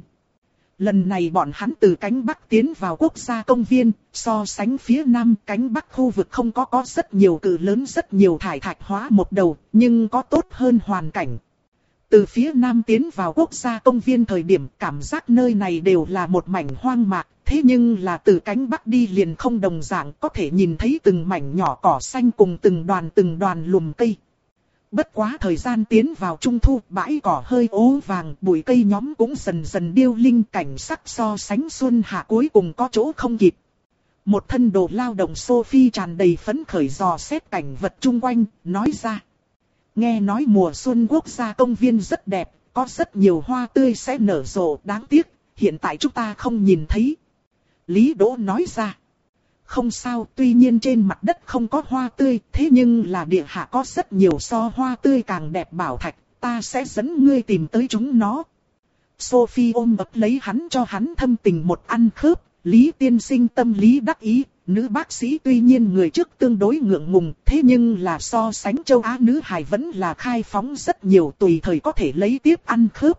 Lần này bọn hắn từ cánh Bắc tiến vào quốc gia công viên, so sánh phía Nam cánh Bắc khu vực không có có rất nhiều cự lớn rất nhiều thải Thạch Hóa một đầu, nhưng có tốt hơn hoàn cảnh. Từ phía Nam tiến vào quốc gia công viên thời điểm cảm giác nơi này đều là một mảnh hoang mạc, thế nhưng là từ cánh Bắc đi liền không đồng dạng, có thể nhìn thấy từng mảnh nhỏ cỏ xanh cùng từng đoàn từng đoàn lùm cây. Bất quá thời gian tiến vào trung thu, bãi cỏ hơi ố vàng, bụi cây nhóm cũng dần dần điêu linh, cảnh sắc so sánh xuân hạ cuối cùng có chỗ không kịp. Một thân đồ lao động Sophie tràn đầy phấn khởi dò xét cảnh vật chung quanh, nói ra. Nghe nói mùa xuân quốc gia công viên rất đẹp, có rất nhiều hoa tươi sẽ nở rộ, đáng tiếc, hiện tại chúng ta không nhìn thấy. Lý Đỗ nói ra. Không sao, tuy nhiên trên mặt đất không có hoa tươi, thế nhưng là địa hạ có rất nhiều so hoa tươi càng đẹp bảo thạch, ta sẽ dẫn ngươi tìm tới chúng nó. Sophie ôm ấp lấy hắn cho hắn thâm tình một ăn khớp, Lý tiên sinh tâm lý đắc ý, nữ bác sĩ tuy nhiên người trước tương đối ngượng ngùng, thế nhưng là so sánh châu Á nữ hài vẫn là khai phóng rất nhiều, tùy thời có thể lấy tiếp ăn khớp.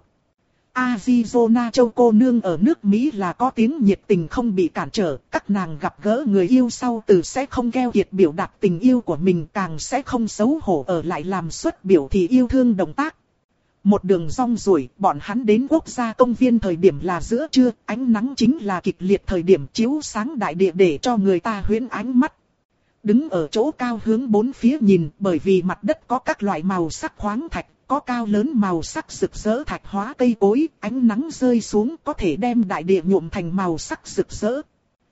Arizona châu cô nương ở nước Mỹ là có tiếng nhiệt tình không bị cản trở, các nàng gặp gỡ người yêu sau từ sẽ không keo kiệt biểu đạt tình yêu của mình, càng sẽ không xấu hổ ở lại làm xuất biểu thì yêu thương động tác. Một đường rong ruổi, bọn hắn đến quốc gia công viên thời điểm là giữa trưa, ánh nắng chính là kịch liệt thời điểm chiếu sáng đại địa để cho người ta huyễn ánh mắt. Đứng ở chỗ cao hướng bốn phía nhìn, bởi vì mặt đất có các loại màu sắc khoáng thạch, có cao lớn màu sắc rực rỡ thạch hóa cây cối, ánh nắng rơi xuống có thể đem đại địa nhuộm thành màu sắc rực rỡ.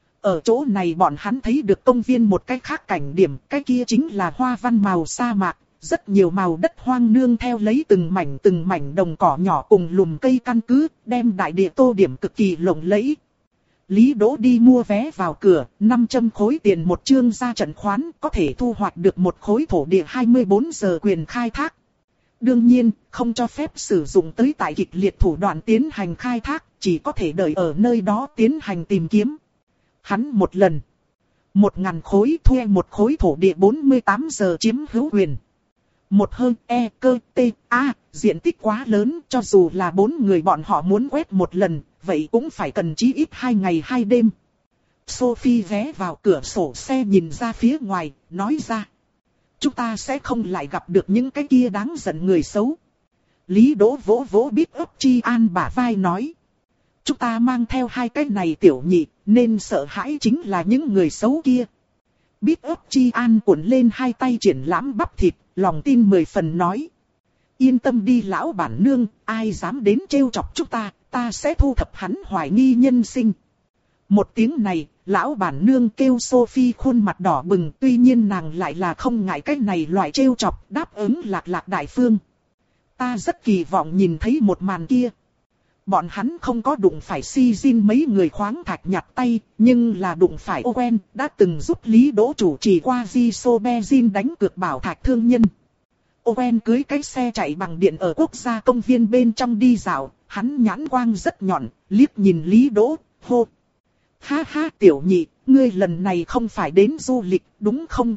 Ở chỗ này bọn hắn thấy được công viên một cái khác cảnh điểm, cái kia chính là hoa văn màu sa mạc. Rất nhiều màu đất hoang nương theo lấy từng mảnh từng mảnh đồng cỏ nhỏ cùng lùm cây căn cứ, đem đại địa tô điểm cực kỳ lộng lẫy. Lý Đỗ đi mua vé vào cửa, năm trăm khối tiền một chương ra trận khoán, có thể thu hoạch được một khối thổ địa hai mươi bốn giờ quyền khai thác. Đương nhiên, không cho phép sử dụng tới tại kịch liệt thủ đoạn tiến hành khai thác, chỉ có thể đợi ở nơi đó tiến hành tìm kiếm. Hắn một lần, một ngàn khối thuê một khối thổ địa bốn mươi tám giờ chiếm hữu quyền. Một hơn e cơ t a, diện tích quá lớn, cho dù là bốn người bọn họ muốn quét một lần, vậy cũng phải cần chí ít hai ngày hai đêm. Sophie ghé vào cửa sổ xe nhìn ra phía ngoài, nói ra. Chúng ta sẽ không lại gặp được những cái kia đáng giận người xấu. Lý Đỗ vỗ vỗ biết ấp Chi An bả vai nói. Chúng ta mang theo hai cái này tiểu nhị, nên sợ hãi chính là những người xấu kia. Biết ấp Chi An cuộn lên hai tay triển lãm bắp thịt, lòng tin mười phần nói. Yên tâm đi lão bản nương, ai dám đến trêu chọc chúng ta, ta sẽ thu thập hắn hoài nghi nhân sinh. Một tiếng này, lão bản nương kêu Sophie khuôn mặt đỏ bừng, tuy nhiên nàng lại là không ngại cái này loại trêu chọc, đáp ứng lạc lạc đại phương. Ta rất kỳ vọng nhìn thấy một màn kia. Bọn hắn không có đụng phải si Jin mấy người khoáng thạch nhặt tay, nhưng là đụng phải Owen, đã từng giúp Lý Đỗ chủ trì qua Jisobezin đánh cược bảo thạch thương nhân. Owen cưới cái xe chạy bằng điện ở quốc gia công viên bên trong đi dạo, hắn nhãn quang rất nhọn, liếc nhìn Lý Đỗ, hô. Ha ha tiểu nhị, ngươi lần này không phải đến du lịch, đúng không?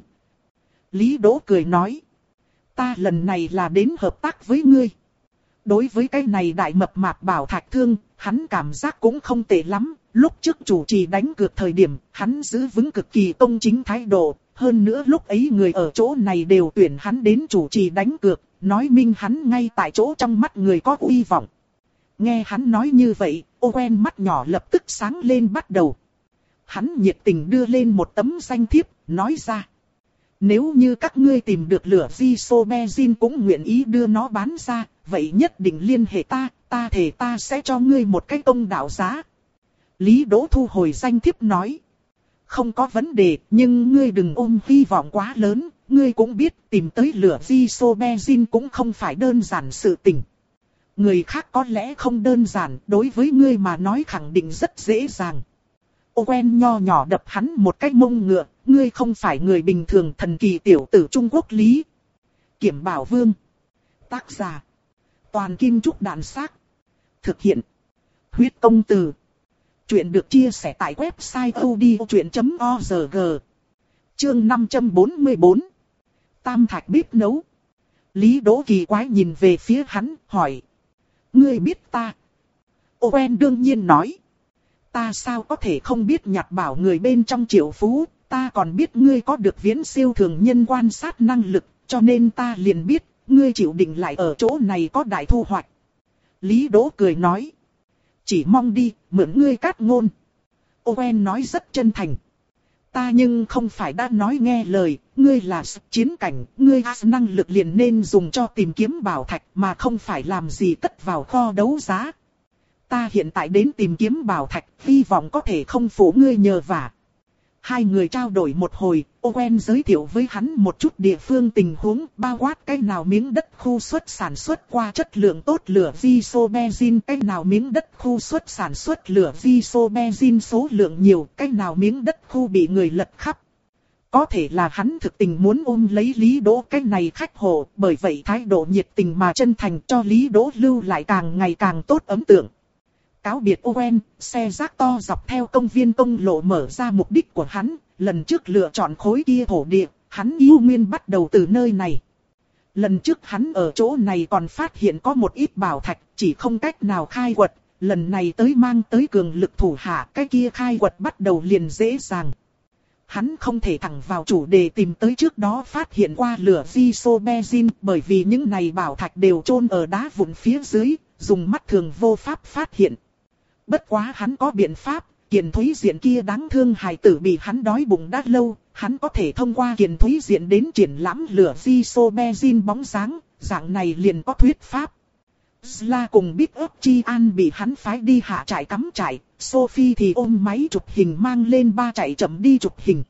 Lý Đỗ cười nói. Ta lần này là đến hợp tác với ngươi. Đối với cái này đại mập mạp bảo thạch thương, hắn cảm giác cũng không tệ lắm. Lúc trước chủ trì đánh cược thời điểm, hắn giữ vững cực kỳ công chính thái độ. Hơn nữa lúc ấy người ở chỗ này đều tuyển hắn đến chủ trì đánh cược, nói minh hắn ngay tại chỗ trong mắt người có uy vọng. Nghe hắn nói như vậy, Owen mắt nhỏ lập tức sáng lên bắt đầu. Hắn nhiệt tình đưa lên một tấm danh thiếp, nói ra. Nếu như các ngươi tìm được lửa Jisobezin cũng nguyện ý đưa nó bán ra, vậy nhất định liên hệ ta, ta thề ta sẽ cho ngươi một cái công đạo giá. Lý Đỗ thu hồi danh thiếp nói. Không có vấn đề, nhưng ngươi đừng ôm hy vọng quá lớn, ngươi cũng biết tìm tới lửa Jisobezin cũng không phải đơn giản sự tình. Người khác có lẽ không đơn giản, đối với ngươi mà nói khẳng định rất dễ dàng. Owen nho nhỏ đập hắn một cái mông ngựa, ngươi không phải người bình thường thần kỳ tiểu tử Trung Quốc Lý. Kiểm Bảo Vương. Tác giả. Toàn Kim Trúc Đạn Xác. Thực hiện. Huyết Công Từ. Chuyện được chia sẻ tại website odchuyện chấm org. Chương năm trăm bốn mươi bốn. Tam thạch bếp nấu. Lý Đỗ kỳ quái nhìn về phía hắn, hỏi. Ngươi biết ta? Owen đương nhiên nói. Ta sao có thể không biết nhặt bảo người bên trong triệu phú, ta còn biết ngươi có được viễn siêu thường nhân quan sát năng lực, cho nên ta liền biết, ngươi chịu định lại ở chỗ này có đại thu hoạch. Lý Đỗ cười nói. Chỉ mong đi, mượn ngươi cát ngôn. Owen nói rất chân thành. Ta nhưng không phải đã nói nghe lời, ngươi là chiến cảnh, ngươi năng lực liền nên dùng cho tìm kiếm bảo thạch mà không phải làm gì cất vào kho đấu giá. Ta hiện tại đến tìm kiếm bảo thạch, hy vọng có thể không phụ ngươi nhờ vả. Hai người trao đổi một hồi, Owen giới thiệu với hắn một chút địa phương tình huống, bao quát cái nào miếng đất khu xuất sản xuất qua chất lượng tốt lửa isobenzin, cái nào miếng đất khu xuất sản xuất lửa isobenzin số lượng nhiều, cái nào miếng đất khu bị người lật khắp. Có thể là hắn thực tình muốn ôm lấy Lý Đỗ cái này khách hộ, bởi vậy thái độ nhiệt tình mà chân thành cho Lý Đỗ lưu lại càng ngày càng tốt ấn tượng. Cáo biệt Owen, xe rác to dọc theo công viên công lộ mở ra mục đích của hắn, lần trước lựa chọn khối kia thổ địa, hắn yêu nguyên bắt đầu từ nơi này. Lần trước hắn ở chỗ này còn phát hiện có một ít bảo thạch, chỉ không cách nào khai quật, lần này tới mang tới cường lực thủ hạ, cái kia khai quật bắt đầu liền dễ dàng. Hắn không thể thẳng vào chủ đề tìm tới trước đó phát hiện qua lửa isobenzin, bởi vì những này bảo thạch đều chôn ở đá vụn phía dưới, dùng mắt thường vô pháp phát hiện. Bất quá hắn có biện pháp, Kiền Thúy Diện kia đáng thương hài tử bị hắn đói bụng đã lâu, hắn có thể thông qua Kiền Thúy Diện đến triển lãm lửa isobenzin bóng dáng, dạng này liền có thuyết pháp. Sla cùng Big Up Chi An bị hắn phái đi hạ trại cắm trại, Sophie thì ôm máy chụp hình mang lên ba chạy chậm đi chụp hình.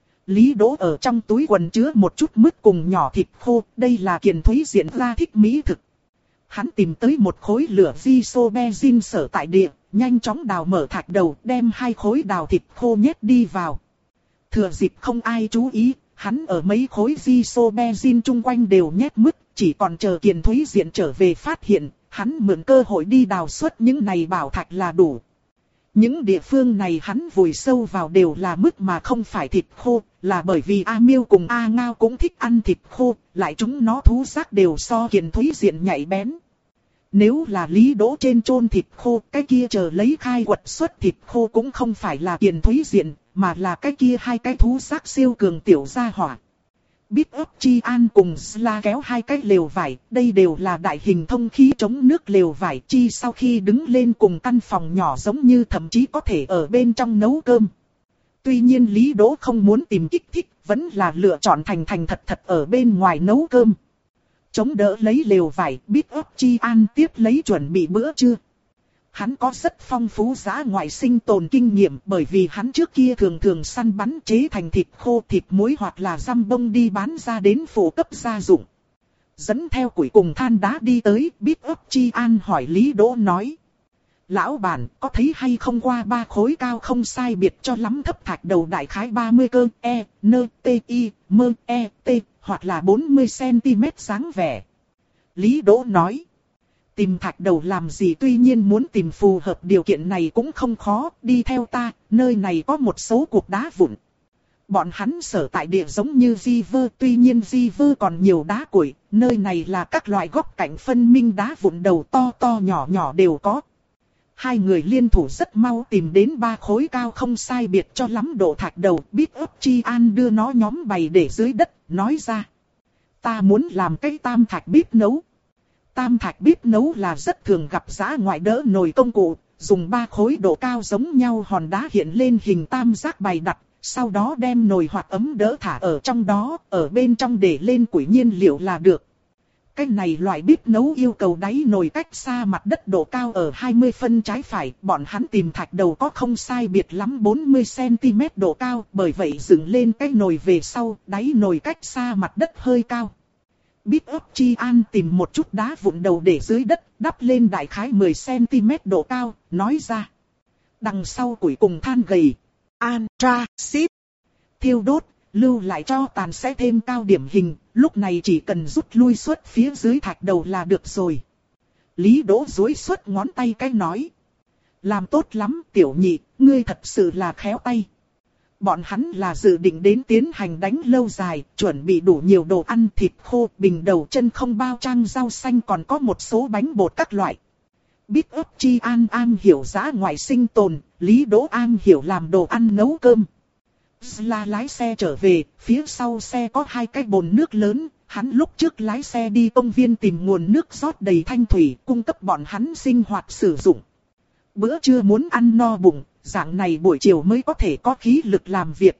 Lý Đỗ ở trong túi quần chứa một chút mứt cùng nhỏ thịt khô, đây là Kiền Thúy Diện ra thích mỹ thực. Hắn tìm tới một khối lửa isobenzin sở tại địa, nhanh chóng đào mở thạch đầu, đem hai khối đào thịt khô nhét đi vào. Thừa dịp không ai chú ý, hắn ở mấy khối isobenzin chung quanh đều nhét mứt, chỉ còn chờ Kiền Thúy Diện trở về phát hiện, hắn mượn cơ hội đi đào xuất những này bảo thạch là đủ. Những địa phương này hắn vùi sâu vào đều là mứt mà không phải thịt khô, là bởi vì A Miêu cùng A Ngao cũng thích ăn thịt khô, lại chúng nó thú giác đều so Kiền Thúy Diện nhạy bén. Nếu là Lý Đỗ trên chôn thịt khô, cái kia chờ lấy khai quật xuất thịt khô cũng không phải là Kiền Thúy Diện, mà là cái kia hai cái thú giác siêu cường tiểu gia hỏa. Big Up Chi An cùng Sla kéo hai cái lều vải, đây đều là đại hình thông khí chống nước lều vải. Chi sau khi đứng lên cùng căn phòng nhỏ giống như thậm chí có thể ở bên trong nấu cơm. Tuy nhiên Lý Đỗ không muốn tìm kích thích, vẫn là lựa chọn thành thành thật thật ở bên ngoài nấu cơm. Chống đỡ lấy lều vải, Big Up Chi An tiếp lấy chuẩn bị bữa trưa. Hắn có rất phong phú dã ngoại sinh tồn kinh nghiệm, bởi vì hắn trước kia thường thường săn bắn chế thành thịt khô, thịt muối hoặc là răm bông đi bán ra đến phổ cấp gia dụng. Dẫn theo củi cùng than đá đi tới, Big Up Chi An hỏi Lý Đỗ nói. Lão bản, có thấy hay không qua ba khối cao không sai biệt cho lắm thấp thạch đầu đại khái ba mươi cơ, E, N, T, I, mơ, E, T, hoặc là bốn mươi xăng-ti-mét dáng vẻ. Lý Đỗ nói. Tìm thạch đầu làm gì, tuy nhiên muốn tìm phù hợp điều kiện này cũng không khó, đi theo ta, nơi này có một số cục đá vụn. Bọn hắn sở tại địa giống như di vơ, tuy nhiên di vơ còn nhiều đá củi, nơi này là các loại góc cạnh phân minh đá vụn đầu to to nhỏ nhỏ đều có. Hai người liên thủ rất mau tìm đến ba khối cao không sai biệt cho lắm độ thạch đầu, Big Up Chi An đưa nó nhóm bày để dưới đất, nói ra. Ta muốn làm cái tam thạch bếp nấu. Tam thạch bếp nấu là rất thường gặp dã ngoại đỡ nồi công cụ, dùng ba khối độ cao giống nhau hòn đá hiện lên hình tam giác bày đặt, sau đó đem nồi hoặc ấm đỡ thả ở trong đó, ở bên trong để lên củi nhiên liệu là được. Cái này loại bếp nấu yêu cầu đáy nồi cách xa mặt đất độ cao ở hai mươi phân trái phải, bọn hắn tìm thạch đầu có không sai biệt lắm bốn mươi xăng-ti-mét độ cao, bởi vậy dựng lên cái nồi về sau, đáy nồi cách xa mặt đất hơi cao. Big Up Chi An tìm một chút đá vụn đầu để dưới đất, đắp lên đại khái mười xăng-ti-mét độ cao, nói ra. Đằng sau củi cùng than gầy, anthracite, thiêu đốt, lưu lại cho tàn sẽ thêm cao điểm hình, lúc này chỉ cần rút lui xuất phía dưới thạch đầu là được rồi. Lý Đỗ duỗi xuất ngón tay cái nói. Làm tốt lắm tiểu nhị, ngươi thật sự là khéo tay. Bọn hắn là dự định đến tiến hành đánh lâu dài, chuẩn bị đủ nhiều đồ ăn thịt khô, bình đầu chân không bao trang rau xanh còn có một số bánh bột các loại. Big Up Chi An am hiểu dã ngoại sinh tồn, Lý Đỗ am hiểu làm đồ ăn nấu cơm. Sla lái xe trở về, phía sau xe có hai cái bồn nước lớn, hắn lúc trước lái xe đi công viên tìm nguồn nước rót đầy thanh thủy, cung cấp bọn hắn sinh hoạt sử dụng. Bữa trưa muốn ăn no bụng, dạng này buổi chiều mới có thể có khí lực làm việc.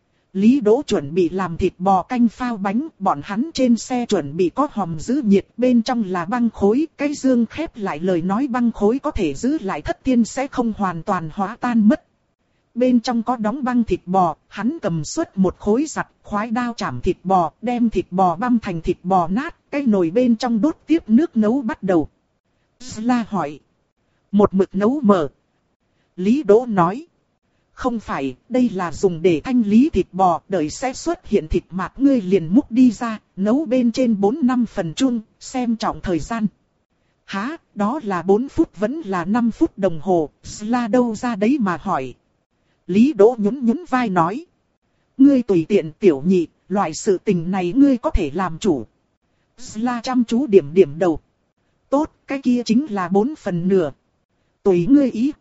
Lý Đỗ chuẩn bị làm thịt bò canh phao bánh, bọn hắn trên xe chuẩn bị có hòm giữ nhiệt, bên trong là băng khối, cái dương khép lại lời nói băng khối có thể giữ lại thất thiên sẽ không hoàn toàn hóa tan mất. Bên trong có đóng băng thịt bò, hắn cầm suốt một khối giặt, khoái đao chảm thịt bò, đem thịt bò băm thành thịt bò nát, cái nồi bên trong đốt tiếp nước nấu bắt đầu. Sla hỏi. Một mực nấu mờ. Lý Đỗ nói. Không phải, đây là dùng để thanh lý thịt bò, đợi sẽ xuất hiện thịt mạt ngươi liền múc đi ra, nấu bên trên bốn năm phần chun, xem trọng thời gian. Hả, đó là bốn phút vẫn là năm phút đồng hồ, Sla đâu ra đấy mà hỏi. Lý Đỗ nhún nhún vai nói. Ngươi tùy tiện tiểu nhị, loại sự tình này ngươi có thể làm chủ. Sla chăm chú điểm điểm đầu. Tốt, cái kia chính là bốn phần nửa. Tùy ngươi ý.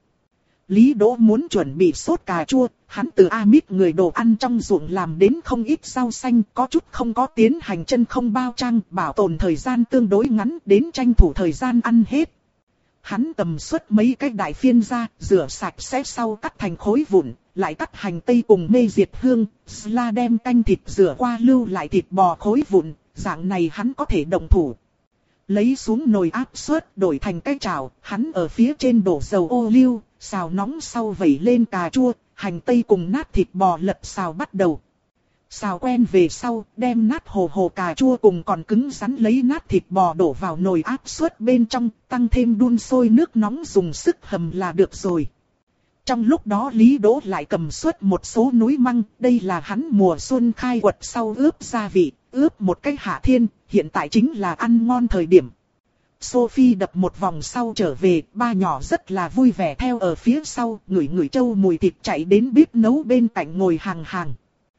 Lý Đỗ muốn chuẩn bị sốt cà chua, hắn từ Amit người đồ ăn trong ruộng làm đến không ít rau xanh, có chút không có tiến hành chân không bao trang, bảo tồn thời gian tương đối ngắn đến tranh thủ thời gian ăn hết. Hắn tầm suất mấy cái đại phiên ra, rửa sạch sẽ sau cắt thành khối vụn, lại cắt hành tây cùng mê diệt hương, Sla đem canh thịt rửa qua lưu lại thịt bò khối vụn, dạng này hắn có thể động thủ. Lấy xuống nồi áp suất đổi thành cái chảo, hắn ở phía trên đổ dầu ô liu, xào nóng sau vẩy lên cà chua, hành tây cùng nát thịt bò lật xào bắt đầu. Xào quen về sau, đem nát hồ hồ cà chua cùng còn cứng rắn lấy nát thịt bò đổ vào nồi áp suất bên trong, tăng thêm đun sôi nước nóng dùng sức hầm là được rồi. Trong lúc đó Lý Đỗ lại cầm suất một số núi măng, đây là hắn mùa xuân khai quật sau ướp gia vị, ướp một cái hạ thiên, hiện tại chính là ăn ngon thời điểm. Sophie đập một vòng sau trở về, ba nhỏ rất là vui vẻ theo ở phía sau, ngửi ngửi trâu mùi thịt chạy đến bếp nấu bên cạnh ngồi hàng hàng.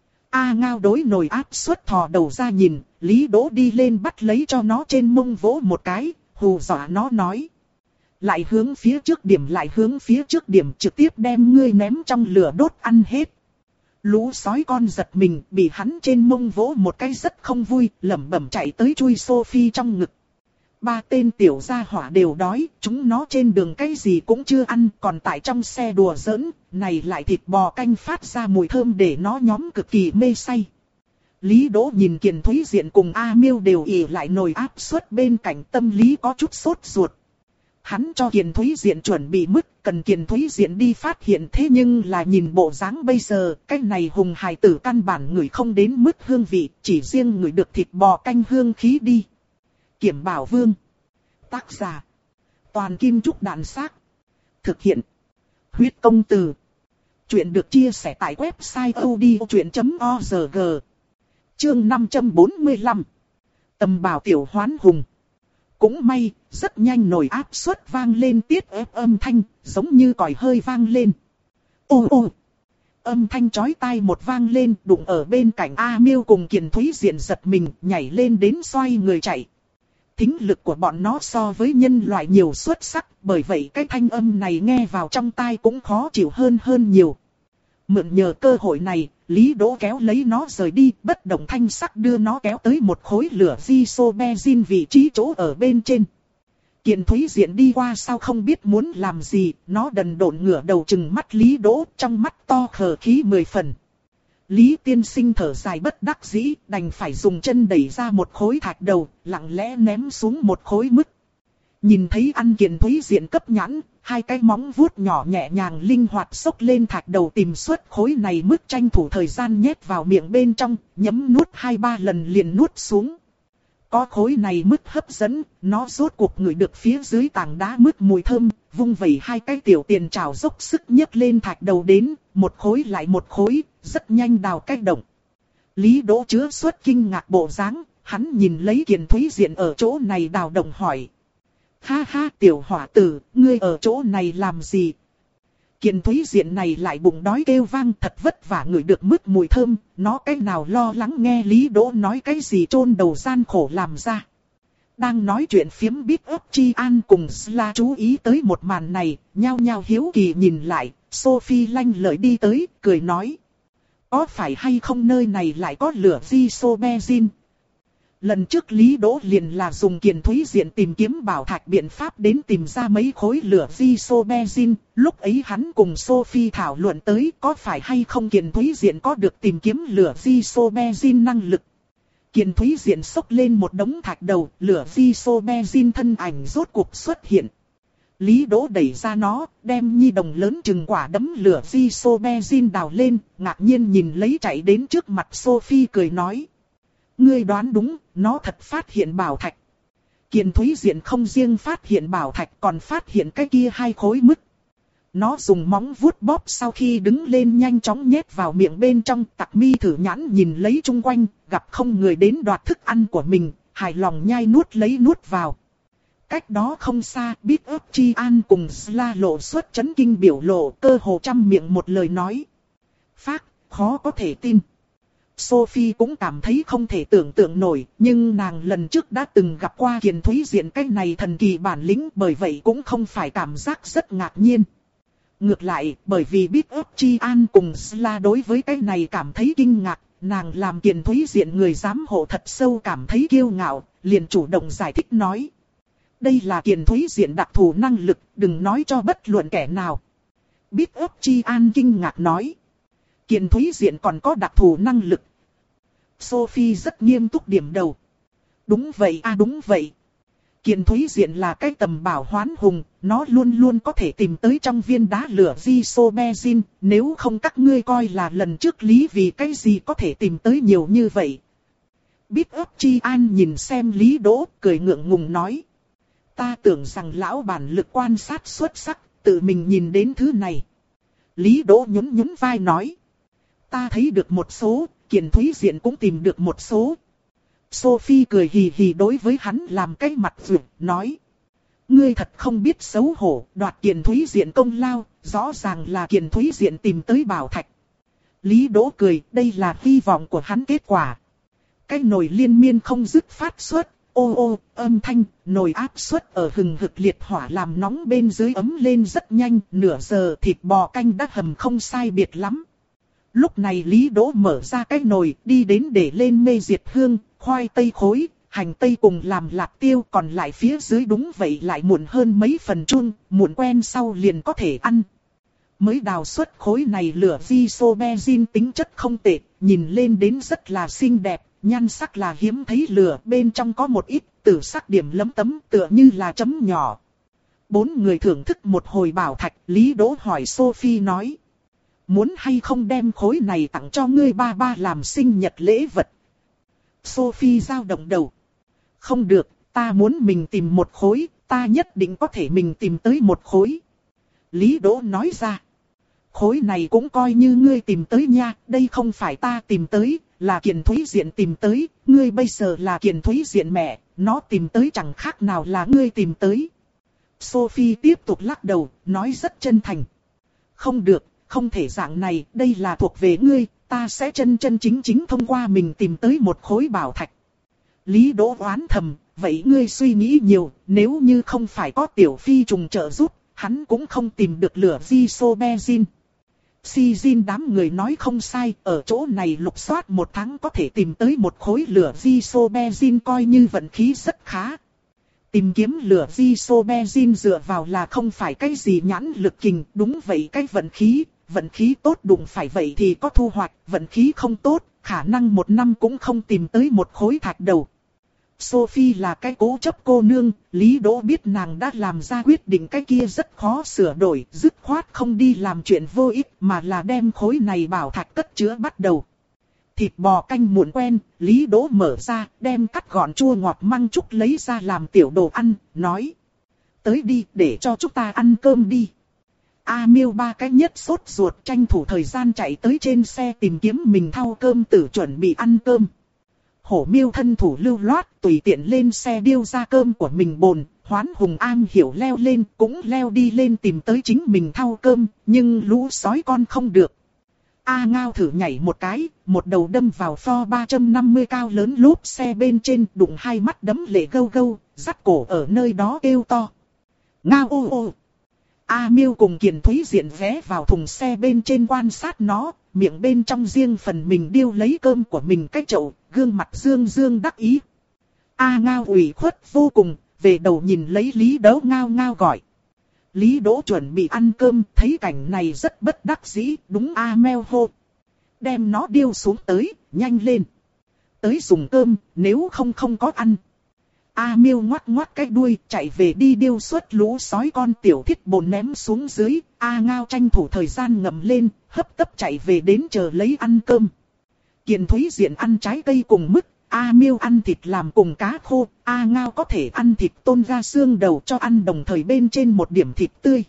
A Ngao đối nồi áp suất thò đầu ra nhìn, Lý Đỗ đi lên bắt lấy cho nó trên mông vỗ một cái, hù dọa nó nói. Lại hướng phía trước điểm lại hướng phía trước điểm trực tiếp đem ngươi ném trong lửa đốt ăn hết. Lũ sói con giật mình bị hắn trên mông vỗ một cái rất không vui, lẩm bẩm chạy tới chui Sophie trong ngực. Ba tên tiểu gia hỏa đều đói, chúng nó trên đường cái gì cũng chưa ăn, còn tại trong xe đùa giỡn, này lại thịt bò canh phát ra mùi thơm để nó nhóm cực kỳ mê say. Lý Đỗ nhìn Kiền Thúy Diện cùng A Miêu đều ỉ lại nồi áp suất bên cạnh, tâm lý có chút sốt ruột. Hắn cho Kiền Thúy Diện chuẩn bị mứt, cần Kiền Thúy Diện đi phát hiện, thế nhưng là nhìn bộ dáng bây giờ, cái này hùng hài tử căn bản ngửi không đến mứt hương vị, chỉ riêng ngửi được thịt bò canh hương khí đi. Kiểm Bảo Vương. Tác giả. Toàn Kim Trúc Đạn Xác. Thực hiện. Huyết Công Từ. Chuyện được chia sẻ tại website odchuyện chấm org. Chương năm trăm bốn mươi lăm. Tầm bảo tiểu hoán hùng. Cũng may, rất nhanh nồi áp suất vang lên tiết ép âm thanh, giống như còi hơi vang lên. Ô ô. Âm thanh chói tai một vang lên, đụng ở bên cạnh A Miêu cùng Kiền Thúy Diện giật mình, nhảy lên đến xoay người chạy. Thính lực của bọn nó so với nhân loại nhiều xuất sắc, bởi vậy cái thanh âm này nghe vào trong tai cũng khó chịu hơn hơn nhiều. Mượn nhờ cơ hội này, Lý Đỗ kéo lấy nó rời đi, bất động thanh sắc đưa nó kéo tới một khối lửa Isobenzin vị trí chỗ ở bên trên. Kiền Thúy Diện đi qua sau không biết muốn làm gì, nó đần độn ngửa đầu trừng mắt Lý Đỗ, trong mắt to khờ khí mười phần. Lý tiên sinh thở dài bất đắc dĩ, đành phải dùng chân đẩy ra một khối thạch đầu, lặng lẽ ném xuống một khối mứt. Nhìn thấy ăn Kiền Thúy Diện cấp nhãn, hai cái móng vuốt nhỏ nhẹ nhàng linh hoạt xốc lên thạch đầu tìm suốt khối này mứt, tranh thủ thời gian nhét vào miệng bên trong, nhấm nuốt hai ba lần liền nuốt xuống. Có khối này mứt hấp dẫn, nó rốt cuộc ngửi được phía dưới tảng đá mứt mùi thơm, vung vẩy hai cái tiểu tiền trào dốc sức nhấc lên thạch đầu đến, một khối lại một khối, rất nhanh đào cái động. Lý Đỗ chứa xuất kinh ngạc bộ dáng, hắn nhìn lấy Kiền Thúy Diện ở chỗ này đào động hỏi. Ha ha tiểu hỏa tử, ngươi ở chỗ này làm gì? Kiền Thúy Diện này lại bụng đói kêu vang, thật vất vả ngửi được mứt mùi thơm, nó cái nào lo lắng nghe Lý Đỗ nói cái gì chôn đầu gian khổ làm ra. Đang nói chuyện phiếm biết ấp Chi An cùng Sla chú ý tới một màn này, nhao nhao hiếu kỳ nhìn lại, Sophie lanh lợi đi tới, cười nói. Có phải hay không nơi này lại có lửa Isobenzin? Lần trước Lý Đỗ liền là dùng Kiền Thúy Diện tìm kiếm bảo thạch biện pháp đến tìm ra mấy khối lửa Isobenzin, lúc ấy hắn cùng Sophie thảo luận tới có phải hay không Kiền Thúy Diện có được tìm kiếm lửa Isobenzin năng lực. Kiền Thúy Diện xốc lên một đống thạch đầu, lửa Isobenzin thân ảnh rốt cuộc xuất hiện. Lý Đỗ đẩy ra nó, đem nhi đồng lớn chừng quả đấm lửa Isobenzin đào lên, ngạc nhiên nhìn lấy chạy đến trước mặt Sophie cười nói. Ngươi đoán đúng, nó thật phát hiện bảo thạch. Kiền Thúy Diện không riêng phát hiện bảo thạch còn phát hiện cái kia hai khối mứt. Nó dùng móng vuốt bóp sau khi đứng lên nhanh chóng nhét vào miệng bên trong, Tặc Mi thử nhãn nhìn lấy chung quanh, gặp không người đến đoạt thức ăn của mình, hài lòng nhai nuốt lấy nuốt vào. Cách đó không xa, Biết ấp Chi An cùng Sla lộ xuất chấn kinh biểu lộ, cơ hồ trăm miệng một lời nói. Phác, khó có thể tin. Sophie cũng cảm thấy không thể tưởng tượng nổi, nhưng nàng lần trước đã từng gặp qua Kiền Thúy Diện cái này thần kỳ bản lĩnh, bởi vậy cũng không phải cảm giác rất ngạc nhiên. Ngược lại, bởi vì Biết ấp Chi An cùng Sla đối với cái này cảm thấy kinh ngạc, nàng làm Kiền Thúy Diện người giám hộ thật sâu cảm thấy kiêu ngạo, liền chủ động giải thích nói. Đây là Kiền Thúy Diện đặc thù năng lực, đừng nói cho bất luận kẻ nào. Biết ấp Chi An kinh ngạc nói. Kiền Thúy Diện còn có đặc thù năng lực. Sophie rất nghiêm túc điểm đầu. Đúng vậy à đúng vậy. Kiền Thúy Diện là cái tầm bảo hoán hùng, nó luôn luôn có thể tìm tới trong viên đá lửa Isobenzin, nếu không các ngươi coi là lần trước Lý vì cái gì có thể tìm tới nhiều như vậy. Biết ấp Chi An nhìn xem Lý Đỗ, cười ngượng ngùng nói. Ta tưởng rằng lão bản lực quan sát xuất sắc, tự mình nhìn đến thứ này. Lý Đỗ nhún nhún vai nói. Ta thấy được một số, Kiền Thúy Diện cũng tìm được một số. Sophie cười hì hì đối với hắn làm cái mặt vượt, nói. Ngươi thật không biết xấu hổ, đoạt Kiền Thúy Diện công lao, rõ ràng là Kiền Thúy Diện tìm tới bảo thạch. Lý Đỗ cười, đây là hy vọng của hắn kết quả. Cái nồi liên miên không dứt phát xuất, ô ô, âm thanh, nồi áp suất ở hừng hực liệt hỏa làm nóng bên dưới ấm lên rất nhanh, nửa giờ thịt bò canh đã hầm không sai biệt lắm. Lúc này Lý Đỗ mở ra cái nồi, đi đến để lên mê diệt hương, khoai tây khối, hành tây cùng làm lạc tiêu, còn lại phía dưới đúng vậy lại muộn hơn mấy phần chun, muộn quen sau liền có thể ăn. Mới đào xuất khối này lửa Isobenzin tính chất không tệ, nhìn lên đến rất là xinh đẹp, nhan sắc là hiếm thấy lửa, bên trong có một ít tử sắc điểm lấm tấm tựa như là chấm nhỏ. Bốn người thưởng thức một hồi bảo thạch, Lý Đỗ hỏi Sophie nói. Muốn hay không đem khối này tặng cho ngươi ba ba làm sinh nhật lễ vật? Sophie dao động đầu. Không được, ta muốn mình tìm một khối, ta nhất định có thể mình tìm tới một khối. Lý Đỗ nói ra. Khối này cũng coi như ngươi tìm tới nha, đây không phải ta tìm tới, là Kiền Thúy Diện tìm tới, ngươi bây giờ là Kiền Thúy Diện mẹ, nó tìm tới chẳng khác nào là ngươi tìm tới. Sophie tiếp tục lắc đầu, nói rất chân thành. Không được, không thể dạng này, đây là thuộc về ngươi, ta sẽ chân chân chính chính thông qua mình tìm tới một khối bảo thạch. Lý Đỗ oán thầm, vậy ngươi suy nghĩ nhiều, nếu như không phải có Tiểu Phi trùng trợ giúp, hắn cũng không tìm được lửa Isobenzin. Si Jin đám người nói không sai, ở chỗ này lục soát một tháng có thể tìm tới một khối lửa Isobenzin coi như vận khí rất khá. Tìm kiếm lửa Isobenzin dựa vào là không phải cái gì nhãn lực kình, đúng vậy cái vận khí, vận khí tốt đụng phải vậy thì có thu hoạch, vận khí không tốt, khả năng một năm cũng không tìm tới một khối thạch đầu. Sophie là cái cố chấp cô nương, Lý Đỗ biết nàng đã làm ra quyết định cái kia rất khó sửa đổi, dứt khoát không đi làm chuyện vô ích mà là đem khối này bảo thạch cất chứa bắt đầu. Thịt bò canh muộn quen, Lý Đỗ mở ra, đem cắt gọn chua ngọt măng trúc lấy ra làm tiểu đồ ăn, nói. Tới đi, để cho chúng ta ăn cơm đi. A Miêu ba cái nhất sốt ruột tranh thủ thời gian chạy tới trên xe tìm kiếm mình thau cơm tử chuẩn bị ăn cơm. Hổ Miêu thân thủ lưu loát tùy tiện lên xe điêu ra cơm của mình bồn, Hoán Hùng An hiểu leo lên cũng leo đi lên tìm tới chính mình thau cơm, nhưng lũ sói con không được. A Ngao thử nhảy một cái, một đầu đâm vào Ford ba trăm năm mươi cao lớn lốp xe bên trên, đụng hai mắt đấm lệ gâu gâu, dắt cổ ở nơi đó kêu to. Ngao ô ô. A Miêu cùng Kiền Thúy Diện ghé vào thùng xe bên trên quan sát nó, miệng bên trong riêng phần mình điêu lấy cơm của mình cái chậu, gương mặt dương dương đắc ý. A Ngao ủy khuất vô cùng, về đầu nhìn lấy Lý Đỗ ngao ngao gọi. Lý Đỗ chuẩn bị ăn cơm, thấy cảnh này rất bất đắc dĩ, đúng A Meo hô. Đem nó điêu xuống tới, nhanh lên. Tới dùng cơm, nếu không không có ăn. A Miêu ngoắc ngoắc cái đuôi chạy về đi điêu xuất lũ sói con tiểu thiết bồn ném xuống dưới. A Ngao tranh thủ thời gian ngậm lên, hấp tấp chạy về đến chờ lấy ăn cơm. Kiền Thúy Diện ăn trái cây cùng mứt, A Miêu ăn thịt làm cùng cá khô. A Ngao có thể ăn thịt tôn ra xương đầu cho ăn, đồng thời bên trên một điểm thịt tươi.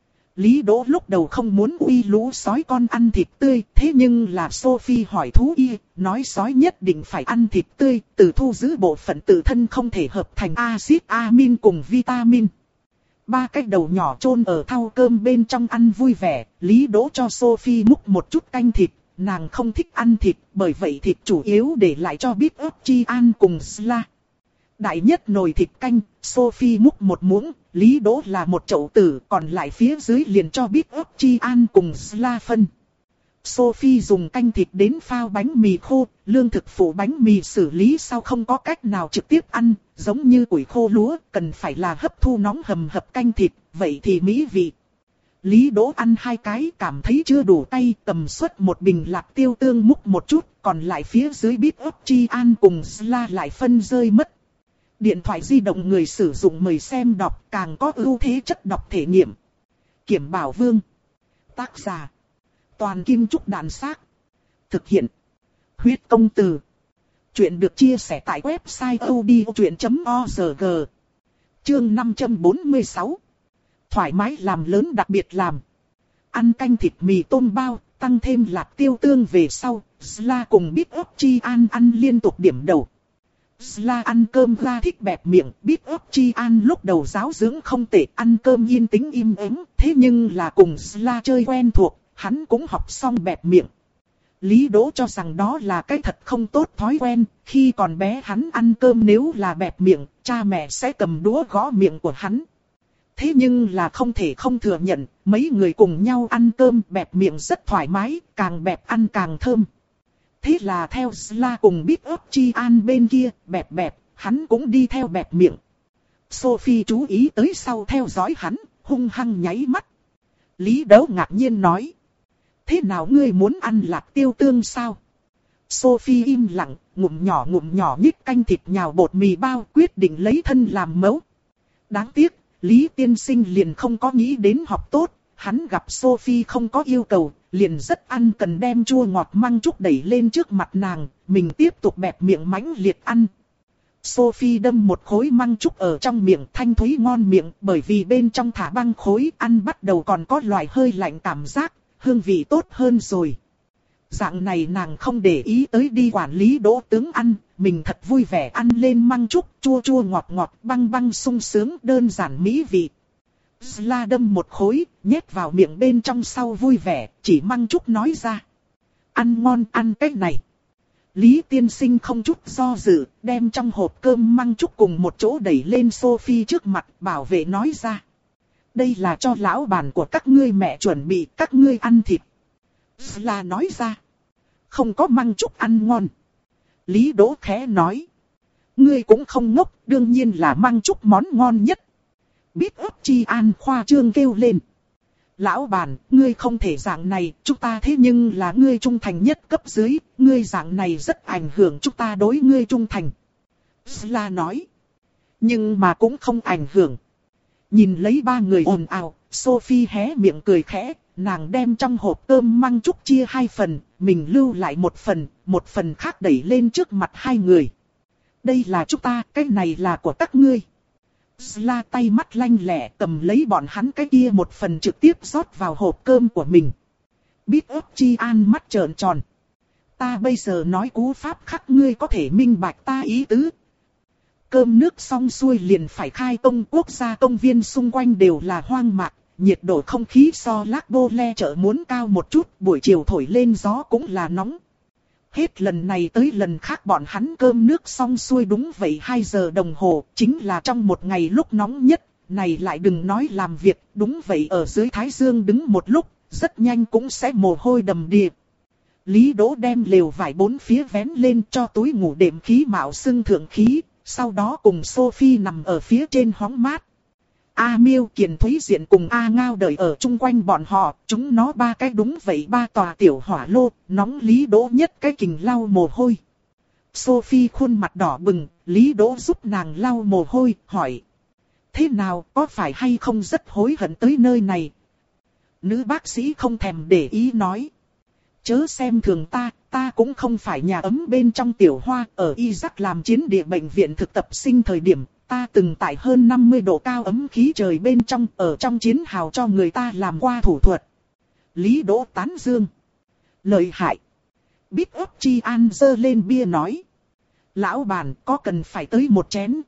Lý Đỗ lúc đầu không muốn uy lũ sói con ăn thịt tươi, thế nhưng là Sophie hỏi thú y, nói sói nhất định phải ăn thịt tươi, từ thu giữ bộ phận tự thân không thể hợp thành axit amin cùng vitamin. Ba cái đầu nhỏ chôn ở thau cơm bên trong ăn vui vẻ, Lý Đỗ cho Sophie múc một chút canh thịt, nàng không thích ăn thịt, bởi vậy thịt chủ yếu để lại cho Big ớt Chi An cùng Sla. Đại nhất nồi thịt canh, Sophie múc một muỗng, Lý Đỗ là một chậu tử, còn lại phía dưới liền cho Big ớt Chi An cùng Sla phân. Sophie dùng canh thịt đến phao bánh mì khô, lương thực phủ bánh mì xử lý sau không có cách nào trực tiếp ăn, giống như củi khô lúa, cần phải là hấp thu nóng hầm hập canh thịt, vậy thì mỹ vị. Lý Đỗ ăn hai cái cảm thấy chưa đủ cay, tầm suất một bình lạc tiêu tương múc một chút, còn lại phía dưới Big ớt Chi An cùng Sla lại phân rơi mất. Điện thoại di động người sử dụng mời xem đọc, càng có ưu thế chất đọc thể nghiệm. Kiểm Bảo Vương. Tác giả: Toàn Kim Trúc Đàn Xác. Thực hiện: Huyết Công Từ. Chuyện được chia sẻ tại website odchuyện chấm org. Chương năm trăm bốn mươi sáu. Thoải mái làm lớn đặc biệt làm. Ăn canh thịt mì tôm bao, tăng thêm lạc tiêu tương về sau, Sla cùng Big ớt Chi An ăn liên tục điểm đầu. Sla ăn cơm ra thích bẹp miệng, Big ớt Chi An lúc đầu giáo dưỡng không tệ, ăn cơm yên tĩnh im ắng, thế nhưng là cùng Sla chơi quen thuộc, hắn cũng học xong bẹp miệng. Lý Đỗ cho rằng đó là cái thật không tốt thói quen, khi còn bé hắn ăn cơm nếu là bẹp miệng, cha mẹ sẽ cầm đũa gõ miệng của hắn. Thế nhưng là không thể không thừa nhận, mấy người cùng nhau ăn cơm bẹp miệng rất thoải mái, càng bẹp ăn càng thơm. Thế là theo Sla cùng Big ớt Chi An bên kia, bẹp bẹp, hắn cũng đi theo bẹp miệng. Sophie chú ý tới sau theo dõi hắn, hung hăng nháy mắt. Lý Đỗ ngạc nhiên nói: Thế nào ngươi muốn ăn lạc tiêu tương sao? Sophie im lặng, ngụm nhỏ ngụm nhỏ nhích canh thịt nhào bột mì bao, quyết định lấy thân làm mẫu. Đáng tiếc, Lý tiên sinh liền không có nghĩ đến học tốt, hắn gặp Sophie không có yêu cầu, liền rất ăn cần đem chua ngọt măng trúc đẩy lên trước mặt nàng, mình tiếp tục bẹp miệng mãnh liệt ăn. Sophie đâm một khối măng trúc ở trong miệng, thanh thúy ngon miệng, bởi vì bên trong thả băng khối, ăn bắt đầu còn có loại hơi lạnh cảm giác, hương vị tốt hơn rồi. Dạng này nàng không để ý tới đi quản lý Đỗ tướng ăn, mình thật vui vẻ ăn lên măng trúc, chua chua ngọt ngọt, băng băng sung sướng, đơn giản mỹ vị. Sla đâm một khối, nhét vào miệng bên trong sau vui vẻ, chỉ măng trúc nói ra: Ăn ngon, ăn cái này. Lý tiên sinh không chút do dự, đem trong hộp cơm măng trúc cùng một chỗ đẩy lên Sophie trước mặt, bảo vệ nói ra: Đây là cho lão bản của các ngươi mẹ chuẩn bị, các ngươi ăn thịt. Sla nói ra: Không có măng trúc ăn ngon. Lý Đỗ khẽ nói: Ngươi cũng không ngốc, đương nhiên là măng trúc món ngon nhất. Big ớt Chi An khoa trương kêu lên: Lão bản, ngươi không thể dạng này, chúng ta thế nhưng là ngươi trung thành nhất cấp dưới, ngươi dạng này rất ảnh hưởng chúng ta đối ngươi trung thành. Sla nói: Nhưng mà cũng không ảnh hưởng. Nhìn lấy ba người ồn ào, Sophie hé miệng cười khẽ, nàng đem trong hộp cơm măng trúc chia hai phần, mình lưu lại một phần, một phần khác đẩy lên trước mặt hai người. Đây là chúng ta, cái này là của các ngươi. Sla tay mắt lanh lẹ cầm lấy bọn hắn cái kia một phần trực tiếp rót vào hộp cơm của mình. Big ớt Chi An mắt trợn tròn. Ta bây giờ nói cú pháp khắc ngươi có thể minh bạch ta ý tứ. Cơm nước xong xuôi liền phải khai công, quốc gia công viên xung quanh đều là hoang mạc, nhiệt độ không khí so Lac Bô Le chợ muốn cao một chút, buổi chiều thổi lên gió cũng là nóng. Hết lần này tới lần khác bọn hắn cơm nước xong xuôi đúng vậy hai giờ đồng hồ, chính là trong một ngày lúc nóng nhất, này lại đừng nói làm việc, đúng vậy ở dưới thái dương đứng một lúc, rất nhanh cũng sẽ mồ hôi đầm đìa. Lý Đỗ đem lều vải bốn phía vén lên cho túi ngủ đệm khí mạo xưng thượng khí, sau đó cùng Sophie nằm ở phía trên hóng mát. A Miêu, Kiền Thúy Diện cùng A Ngao đợi ở chung quanh bọn họ, chúng nó ba cái đúng vậy ba tòa tiểu hỏa lô, nóng Lý Đỗ nhất cái kình lau mồ hôi. Sophie khuôn mặt đỏ bừng, Lý Đỗ giúp nàng lau mồ hôi, hỏi. Thế nào, có phải hay không rất hối hận tới nơi này? Nữ bác sĩ không thèm để ý nói. Chớ xem thường ta, ta cũng không phải nhà ấm bên trong tiểu hoa, ở Iraq làm chiến địa bệnh viện thực tập sinh thời điểm, ta từng tại hơn năm mươi độ cao ấm khí trời bên trong, ở trong chiến hào cho người ta làm qua thủ thuật. Lý Đỗ tán dương. Lợi hại. Bít ấp Chi An giơ lên bia nói. Lão bản có cần phải tới một chén?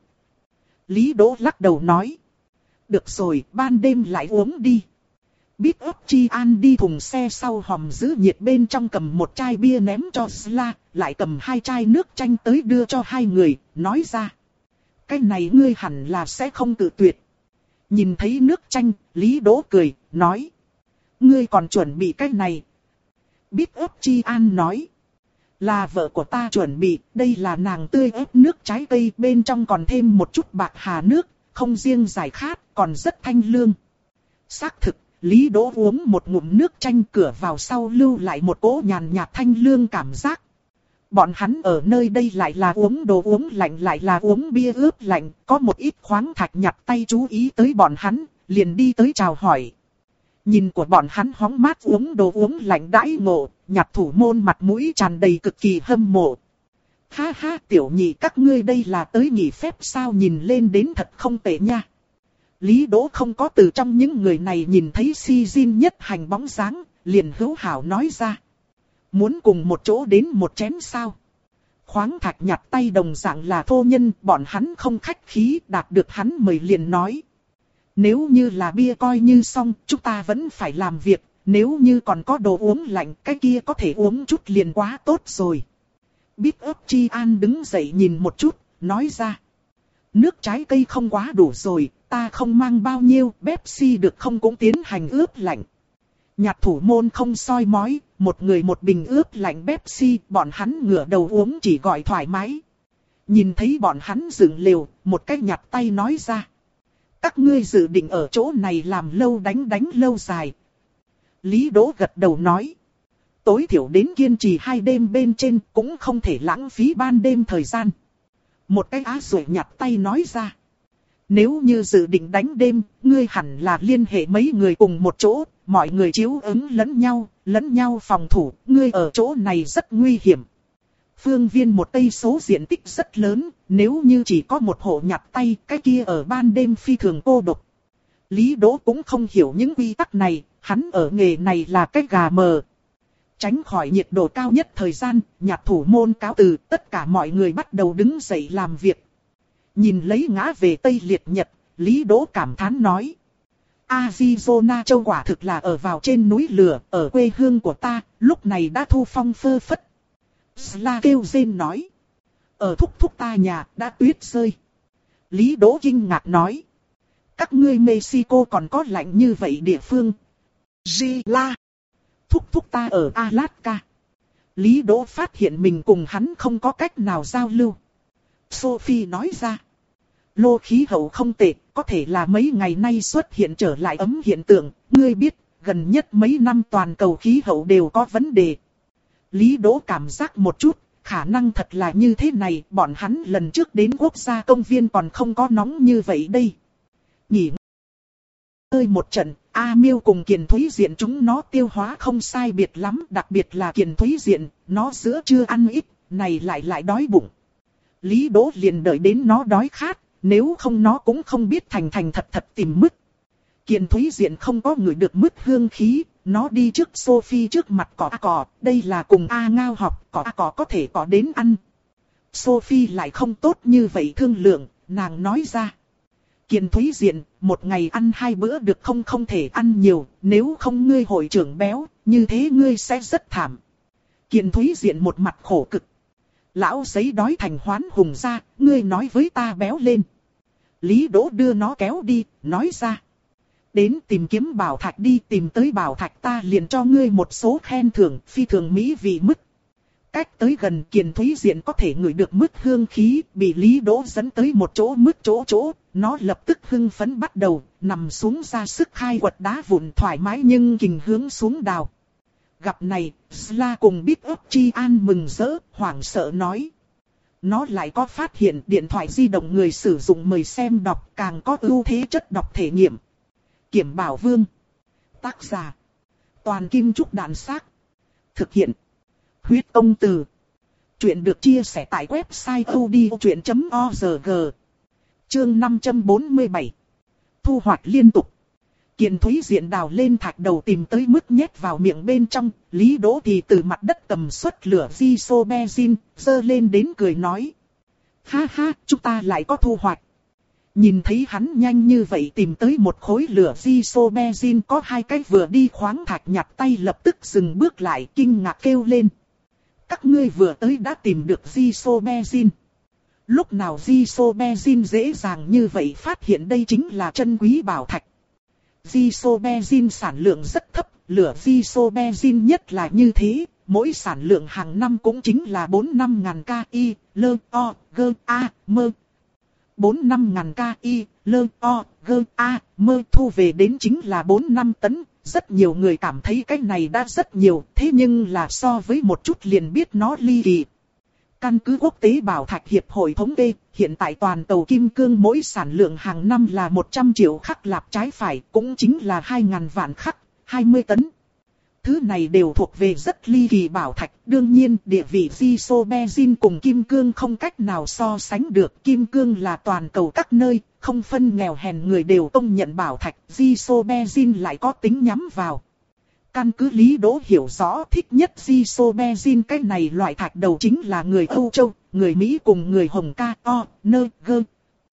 Lý Đỗ lắc đầu nói. Được rồi, ban đêm lại uống đi. Bít ấp Chi An đi thùng xe sau hòm giữ nhiệt bên trong cầm một chai bia ném cho Sla, lại cầm hai chai nước chanh tới đưa cho hai người, nói ra. Cái này ngươi hẳn là sẽ không tự tuyệt. Nhìn thấy nước chanh, Lý Đỗ cười, nói. Ngươi còn chuẩn bị cái này. Bít ấp Chi An nói. Là vợ của ta chuẩn bị, đây là nàng tươi ép nước trái cây, bên trong còn thêm một chút bạc hà nước, không riêng giải khát, còn rất thanh lương. Xác thực, Lý Đỗ uống một ngụm nước chanh, cửa vào sau lưu lại một cỗ nhàn nhạt thanh lương cảm giác. Bọn hắn ở nơi đây lại là uống đồ uống lạnh lại là uống bia ướp lạnh, có một ít khoáng thạch nhặt tay chú ý tới bọn hắn, liền đi tới chào hỏi. Nhìn của bọn hắn hóng mát uống đồ uống lạnh đãi ngộ, nhặt thủ môn mặt mũi tràn đầy cực kỳ hâm mộ. Ha ha, tiểu nhị các ngươi đây là tới nghỉ phép sao, nhìn lên đến thật không tệ nha. Lý Đỗ không có từ trong những người này nhìn thấy Si Jin nhất hành bóng dáng, liền hữu hảo nói ra. Muốn cùng một chỗ đến một chén sao? Khoáng thạch nhặt tay đồng dạng là thô nhân, bọn hắn không khách khí, đạt được hắn mời liền nói. Nếu như là bia coi như xong, chúng ta vẫn phải làm việc, nếu như còn có đồ uống lạnh, cái kia có thể uống chút liền quá tốt rồi. Bít ấp Chi An đứng dậy nhìn một chút, nói ra. Nước trái cây không quá đủ rồi, ta không mang bao nhiêu, Pepsi được không cũng tiến hành ướp lạnh. Nhặt thủ môn không soi mói, một người một bình ướp lạnh Pepsi, bọn hắn ngửa đầu uống chỉ gọi thoải mái. Nhìn thấy bọn hắn dựng lều, một cái nhặt tay nói ra. Các ngươi dự định ở chỗ này làm lâu đánh đánh lâu dài. Lý Đỗ gật đầu nói. Tối thiểu đến kiên trì hai đêm bên trên, cũng không thể lãng phí ban đêm thời gian. Một cái á rồi nhặt tay nói ra. Nếu như dự định đánh đêm, ngươi hẳn là liên hệ mấy người cùng một chỗ, mọi người chiếu ứng lẫn nhau, lẫn nhau phòng thủ, ngươi ở chỗ này rất nguy hiểm. Phương viên một cây số diện tích rất lớn, nếu như chỉ có một hộ nhặt tay, cái kia ở ban đêm phi thường cô độc. Lý Đỗ cũng không hiểu những quy tắc này, hắn ở nghề này là cái gà mờ. Tránh khỏi nhiệt độ cao nhất thời gian, nhặt thủ môn cáo từ, tất cả mọi người bắt đầu đứng dậy làm việc. Nhìn lấy ngã về Tây Liệt Nhật, Lý Đỗ cảm thán nói. Arizona châu quả thực là ở vào trên núi lửa, ở quê hương của ta, lúc này đã thu phong phơ phất. Sla kêu rên nói. Ở thúc thúc ta nhà, đã tuyết rơi. Lý Đỗ kinh ngạc nói. Các ngươi Mexico còn có lạnh như vậy địa phương. Gila. Thúc thúc ta ở Alaska. Lý Đỗ phát hiện mình cùng hắn không có cách nào giao lưu. Sophie nói ra. Lô khí hậu không tệ, có thể là mấy ngày nay xuất hiện trở lại ấm hiện tượng. Ngươi biết, gần nhất mấy năm toàn cầu khí hậu đều có vấn đề. Lý Đỗ cảm giác một chút, khả năng thật là như thế này, bọn hắn lần trước đến quốc gia công viên còn không có nóng như vậy đây. Nghỉ ngơi một trận, A Miêu cùng Kiền Thúy Diện chúng nó tiêu hóa không sai biệt lắm, đặc biệt là Kiền Thúy Diện, nó giữa trưa ăn ít, này lại lại đói bụng. Lý Đỗ liền đợi đến nó đói khát, nếu không nó cũng không biết thành thành thật thật tìm mứt. Kiền Thúy Diện không có ngửi được mứt hương khí, nó đi trước Sophie trước mặt cỏ cỏ, đây là cùng A Ngao học, cỏ cỏ có thể cỏ đến ăn. Sophie lại không tốt như vậy thương lượng, nàng nói ra. Kiền Thúy Diện, một ngày ăn hai bữa được không, không thể ăn nhiều, nếu không ngươi hội trưởng béo, như thế ngươi sẽ rất thảm. Kiền Thúy Diện một mặt khổ cực. Lão giấy đói thành hoán hùng ra, ngươi nói với ta béo lên. Lý Đỗ đưa nó kéo đi, nói ra. Đến tìm kiếm bảo thạch đi, tìm tới bảo thạch ta liền cho ngươi một số khen thưởng, phi thường mỹ vị mứt. Cách tới gần Kiền Thúy Diện có thể ngửi được mứt hương khí, bị Lý Đỗ dẫn tới một chỗ mứt chỗ chỗ, nó lập tức hưng phấn bắt đầu, nằm xuống ra sức khai quật đá vụn thoải mái nhưng kình hướng xuống đào. Gặp này, Sla cùng Bít ấp Chi An mừng rỡ, hoảng sợ nói. Nó lại có phát hiện điện thoại di động người sử dụng mời xem đọc, càng có ưu thế chất đọc thể nghiệm. Kiểm Bảo Vương. Tác giả. Toàn Kim Trúc Đạn Xác. Thực hiện. Huyết Công Từ. Chuyện được chia sẻ tại website audiochuyện chấm org. Chương năm trăm bốn mươi bảy. Thu hoạch liên tục. Kiền Thúy Diện đào lên thạch đầu tìm tới mức nhét vào miệng bên trong, Lý Đỗ thì từ mặt đất cầm xuất lửa Isoberzin, giơ lên đến cười nói. Ha ha, chúng ta lại có thu hoạch. Nhìn thấy hắn nhanh như vậy tìm tới một khối lửa Isoberzin, có hai cái vừa đi khoáng thạch nhặt tay lập tức dừng bước lại kinh ngạc kêu lên. Các ngươi vừa tới đã tìm được Isoberzin. Lúc nào Isoberzin dễ dàng như vậy phát hiện đây chính là chân quý bảo thạch. Isoberzin sản lượng rất thấp, lửa Isoberzin nhất là như thế, mỗi sản lượng hàng năm cũng chính là bốn năm ngàn ki, lơ, o, gơ, a, mơ. bốn năm ngàn ki, lơ, o, gơ, a, mơ thu về đến chính là bốn năm tấn. Rất nhiều người cảm thấy cái này đã rất nhiều, thế nhưng là so với một chút liền biết nó ly kỳ. Căn cứ Quốc tế Bảo thạch Hiệp hội thống kê, hiện tại toàn cầu kim cương mỗi sản lượng hàng năm là một trăm triệu khắc lạp trái phải, cũng chính là hai nghìn vạn khắc, hai mươi tấn. Thứ này đều thuộc về rất ly kỳ bảo thạch, đương nhiên địa vị Isoberzin cùng kim cương không cách nào so sánh được. Kim cương là toàn cầu các nơi, không phân nghèo hèn người đều công nhận bảo thạch, Isoberzin lại có tính nhắm vào. Căn cứ Lý Đỗ hiểu rõ, thích nhất Isoberzin cái này loại thạch đầu chính là người Âu Châu, người Mỹ cùng người Hồng Ca, O, Nơ, Gơ.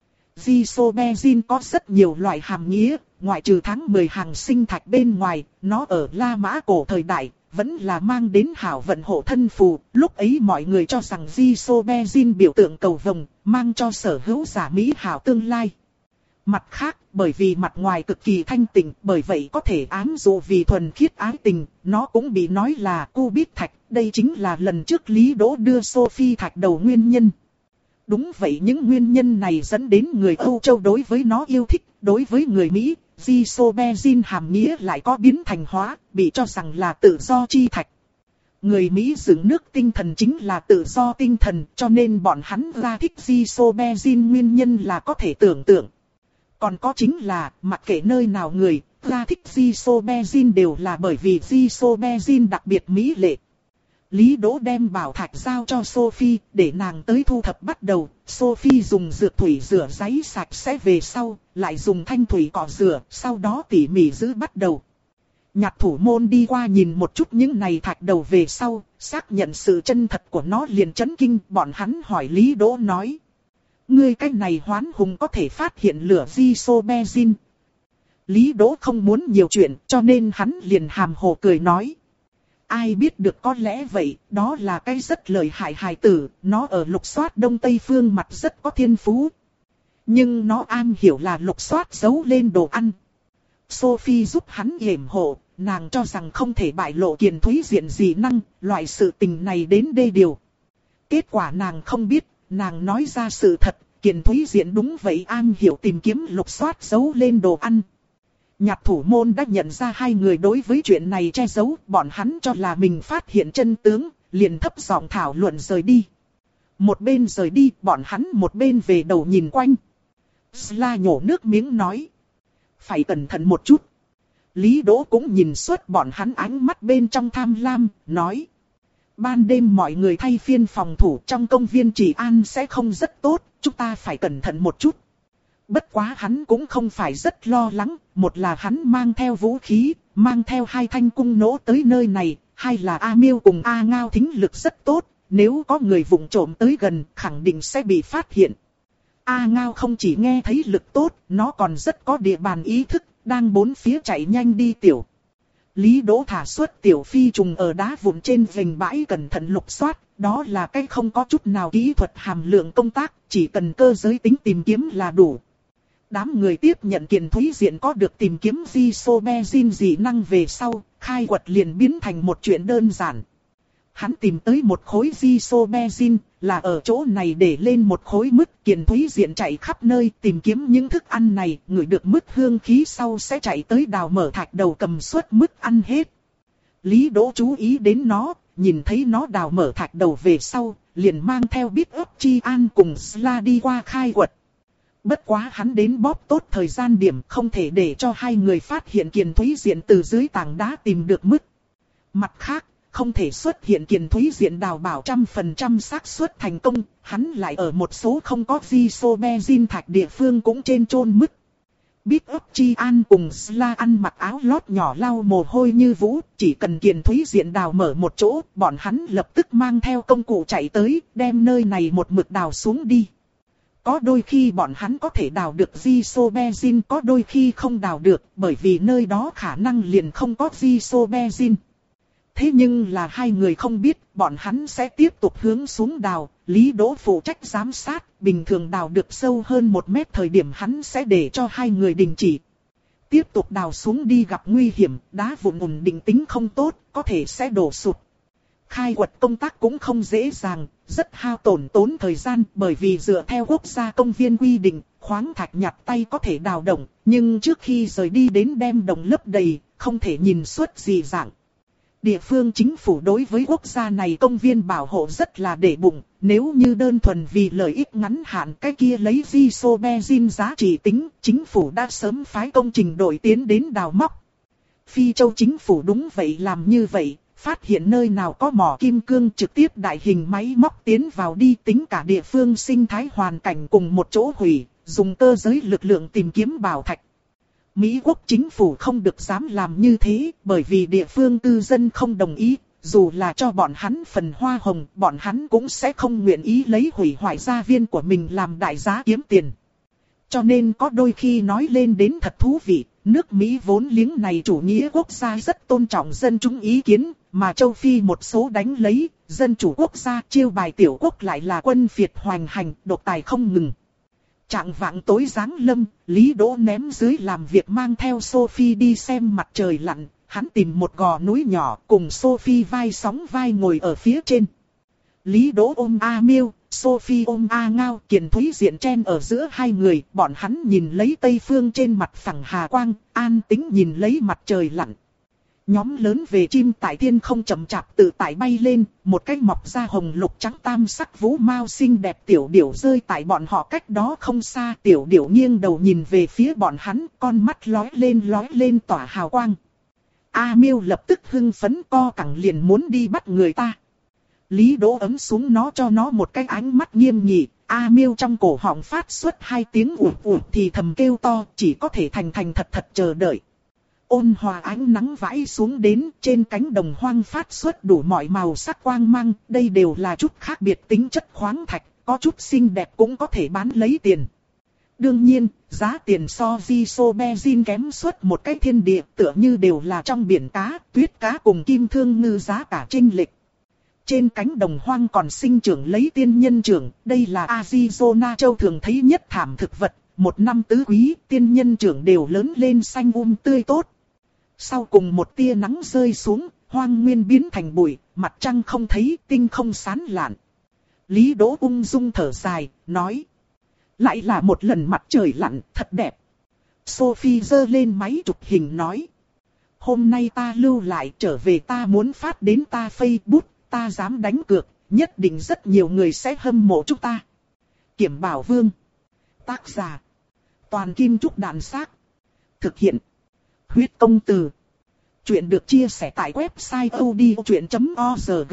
Isoberzin có rất nhiều loại hàm nghĩa, ngoại trừ tháng mười hàng sinh thạch bên ngoài, nó ở La Mã cổ thời đại, vẫn là mang đến hảo vận hộ thân phù. Lúc ấy mọi người cho rằng Isoberzin biểu tượng cầu vồng, mang cho sở hữu giả Mỹ hảo tương lai. Mặt khác, bởi vì mặt ngoài cực kỳ thanh tịnh, bởi vậy có thể ám dụ vì thuần khiết ái tình, nó cũng bị nói là Cubit thạch, đây chính là lần trước Lý Đỗ đưa Sophie thạch đầu nguyên nhân. Đúng vậy, những nguyên nhân này dẫn đến người Âu Châu đối với nó yêu thích, đối với người Mỹ, Isoberzin hàm nghĩa lại có biến thành hóa, bị cho rằng là tự do chi thạch. Người Mỹ dựng nước tinh thần chính là tự do tinh thần, cho nên bọn hắn ra thích Isoberzin nguyên nhân là có thể tưởng tượng. Còn có chính là, mặc kệ nơi nào người, ra thích Isoberzin đều là bởi vì Isoberzin đặc biệt mỹ lệ. Lý Đỗ đem bảo thạch giao cho Sophie, để nàng tới thu thập bắt đầu. Sophie dùng dược thủy rửa giấy sạch sẽ về sau, lại dùng thanh thủy cọ rửa, sau đó tỉ mỉ giữ bắt đầu. Nhạc thủ môn đi qua nhìn một chút những này thạch đầu về sau, xác nhận sự chân thật của nó liền chấn kinh. Bọn hắn hỏi Lý Đỗ nói. Ngươi cái này hoán hùng có thể phát hiện lửa Isoberzin. Lý Đỗ không muốn nhiều chuyện, cho nên hắn liền hàm hồ cười nói. Ai biết được, có lẽ vậy, đó là cái rất lợi hại hài tử, nó ở lục soát đông tây phương mặt rất có thiên phú. Nhưng nó am hiểu là lục soát giấu lên đồ ăn. Sophie giúp hắn yểm hộ, nàng cho rằng không thể bại lộ Kiền Thúy Diện dị năng, loại sự tình này đến đê điều. Kết quả nàng không biết, nàng nói ra sự thật, Kiền Thúy Diện đúng vậy am hiểu tìm kiếm lục soát giấu lên đồ ăn. Nhạc thủ môn đã nhận ra hai người đối với chuyện này che giấu, bọn hắn cho là mình phát hiện chân tướng, liền thấp giọng thảo luận rời đi. Một bên rời đi, bọn hắn một bên về đầu nhìn quanh. Sla nhổ nước miếng nói. Phải cẩn thận một chút. Lý Đỗ cũng nhìn suốt bọn hắn ánh mắt bên trong tham lam, nói. Ban đêm mọi người thay phiên phòng thủ trong công viên trị an sẽ không rất tốt, chúng ta phải cẩn thận một chút. Bất quá hắn cũng không phải rất lo lắng, một là hắn mang theo vũ khí, mang theo hai thanh cung nỗ tới nơi này, hai là A Miêu cùng A Ngao thính lực rất tốt, nếu có người vụng trộm tới gần, khẳng định sẽ bị phát hiện. A Ngao không chỉ nghe thấy lực tốt, nó còn rất có địa bàn ý thức, đang bốn phía chạy nhanh đi tiểu. Lý Đỗ thả xuất tiểu phi trùng ở đá vụn trên vành bãi cẩn thận lục soát, đó là cái không có chút nào kỹ thuật hàm lượng công tác, chỉ cần cơ giới tính tìm kiếm là đủ. Đám người tiếp nhận Kiền Thúy Diện có được tìm kiếm Isoberzin dị năng về sau, khai quật liền biến thành một chuyện đơn giản. Hắn tìm tới một khối Isoberzin, là ở chỗ này để lên một khối mứt. Kiền Thúy Diện chạy khắp nơi tìm kiếm những thức ăn này, ngửi được mứt hương khí sau sẽ chạy tới đào mở thạch đầu cầm suất mứt ăn hết. Lý Đỗ chú ý đến nó, nhìn thấy nó đào mở thạch đầu về sau, liền mang theo Big Up Chi An cùng Sla đi qua khai quật. Bất quá hắn đến bóp tốt thời gian điểm, không thể để cho hai người phát hiện Kiền Thúy Diện từ dưới tảng đá tìm được mức. Mặt khác, không thể xuất hiện Kiền Thúy Diện đào bảo trăm phần trăm xác suất thành công, hắn lại ở một số không có Isobenzin thạch địa phương cũng trên chôn mức. Big Up Chi An cùng Sla ăn mặc áo lót nhỏ lau mồ hôi như vũ, chỉ cần Kiền Thúy Diện đào mở một chỗ, bọn hắn lập tức mang theo công cụ chạy tới, đem nơi này một mực đào xuống đi. Có đôi khi bọn hắn có thể đào được Isobenzin, có đôi khi không đào được, bởi vì nơi đó khả năng liền không có Isobenzin. Thế nhưng là hai người không biết, bọn hắn sẽ tiếp tục hướng xuống đào, Lý Đỗ phụ trách giám sát, bình thường đào được sâu hơn một mét thời điểm hắn sẽ để cho hai người đình chỉ. Tiếp tục đào xuống đi gặp nguy hiểm, đá vụn ổn định tính không tốt, có thể sẽ đổ sụt. Khai quật công tác cũng không dễ dàng, rất hao tổn tốn thời gian, bởi vì dựa theo quốc gia công viên quy định, khoáng thạch nhặt tay có thể đào động, nhưng trước khi rời đi đến đem đồng lấp đầy, không thể nhìn suốt gì dạng. Địa phương chính phủ đối với quốc gia này công viên bảo hộ rất là để bụng, nếu như đơn thuần vì lợi ích ngắn hạn cái kia lấy Isobenzin giá trị tính, chính phủ đã sớm phái công trình đội tiến đến đào móc. Phi Châu chính phủ đúng vậy làm như vậy, phát hiện nơi nào có mỏ kim cương trực tiếp đại hình máy móc tiến vào đi tính cả địa phương sinh thái hoàn cảnh cùng một chỗ hủy, dùng cơ giới lực lượng tìm kiếm bảo thạch. Mỹ quốc chính phủ không được dám làm như thế, bởi vì địa phương cư dân không đồng ý, dù là cho bọn hắn phần hoa hồng, bọn hắn cũng sẽ không nguyện ý lấy hủy hoại gia viên của mình làm đại giá kiếm tiền. Cho nên có đôi khi nói lên đến thật thú vị, nước Mỹ vốn liếng này chủ nghĩa quốc gia rất tôn trọng dân chúng ý kiến, mà châu Phi một số đánh lấy, dân chủ quốc gia chiêu bài tiểu quốc lại là quân phiệt hoành hành, độc tài không ngừng. Trạng vạng tối giáng lâm, Lý Đỗ ném dưới làm việc mang theo Sophie đi xem mặt trời lặn, hắn tìm một gò núi nhỏ cùng Sophie vai sóng vai ngồi ở phía trên. Lý Đỗ ôm A Miêu, Sophie ôm A Ngao, Kiền Thúy Diện chen ở giữa hai người, bọn hắn nhìn lấy tây phương trên mặt phẳng hà quang, an tĩnh nhìn lấy mặt trời lặn. Nhóm lớn về chim tại thiên không chậm chạp tự tại bay lên, một cái mọc ra hồng lục trắng tam sắc vũ mao xinh đẹp tiểu điểu rơi tại bọn họ cách đó không xa. Tiểu điểu nghiêng đầu nhìn về phía bọn hắn, con mắt lói lên lói lên tỏa hào quang. A Miêu lập tức hưng phấn co cẳng liền muốn đi bắt người ta. Lý Đỗ ấm xuống nó cho nó một cái ánh mắt nghiêm nghị, A Miêu trong cổ họng phát xuất hai tiếng ủ ủ thì thầm kêu to, chỉ có thể thành thành thật thật chờ đợi. Ôn hòa ánh nắng vãi xuống đến, trên cánh đồng hoang phát xuất đủ mọi màu sắc quang mang, đây đều là chút khác biệt tính chất khoáng thạch, có chút xinh đẹp cũng có thể bán lấy tiền. Đương nhiên, giá tiền so Isobenzin kém suốt một cái thiên địa, tựa như đều là trong biển cá, tuyết cá cùng kim thương ngư giá cả chênh lệch. Trên cánh đồng hoang còn sinh trưởng lấy tiên nhân trưởng, đây là Arizona châu thường thấy nhất thảm thực vật, một năm tứ quý, tiên nhân trưởng đều lớn lên xanh um tươi tốt. Sau cùng một tia nắng rơi xuống, hoang nguyên biến thành bụi, mặt trăng không thấy, tinh không sáng lạn. Lý Đỗ ung dung thở dài, nói. Lại là một lần mặt trời lặn, thật đẹp. Sophie giơ lên máy chụp hình nói. Hôm nay ta lưu lại trở về ta muốn phát đến ta Facebook, ta dám đánh cược, nhất định rất nhiều người sẽ hâm mộ chúng ta. Kiểm Bảo Vương. Tác giả. Toàn Kim Trúc Đàn Xác. Thực hiện. Huyết Công Từ. Chuyện được chia sẻ tại website odchuyện chấm org.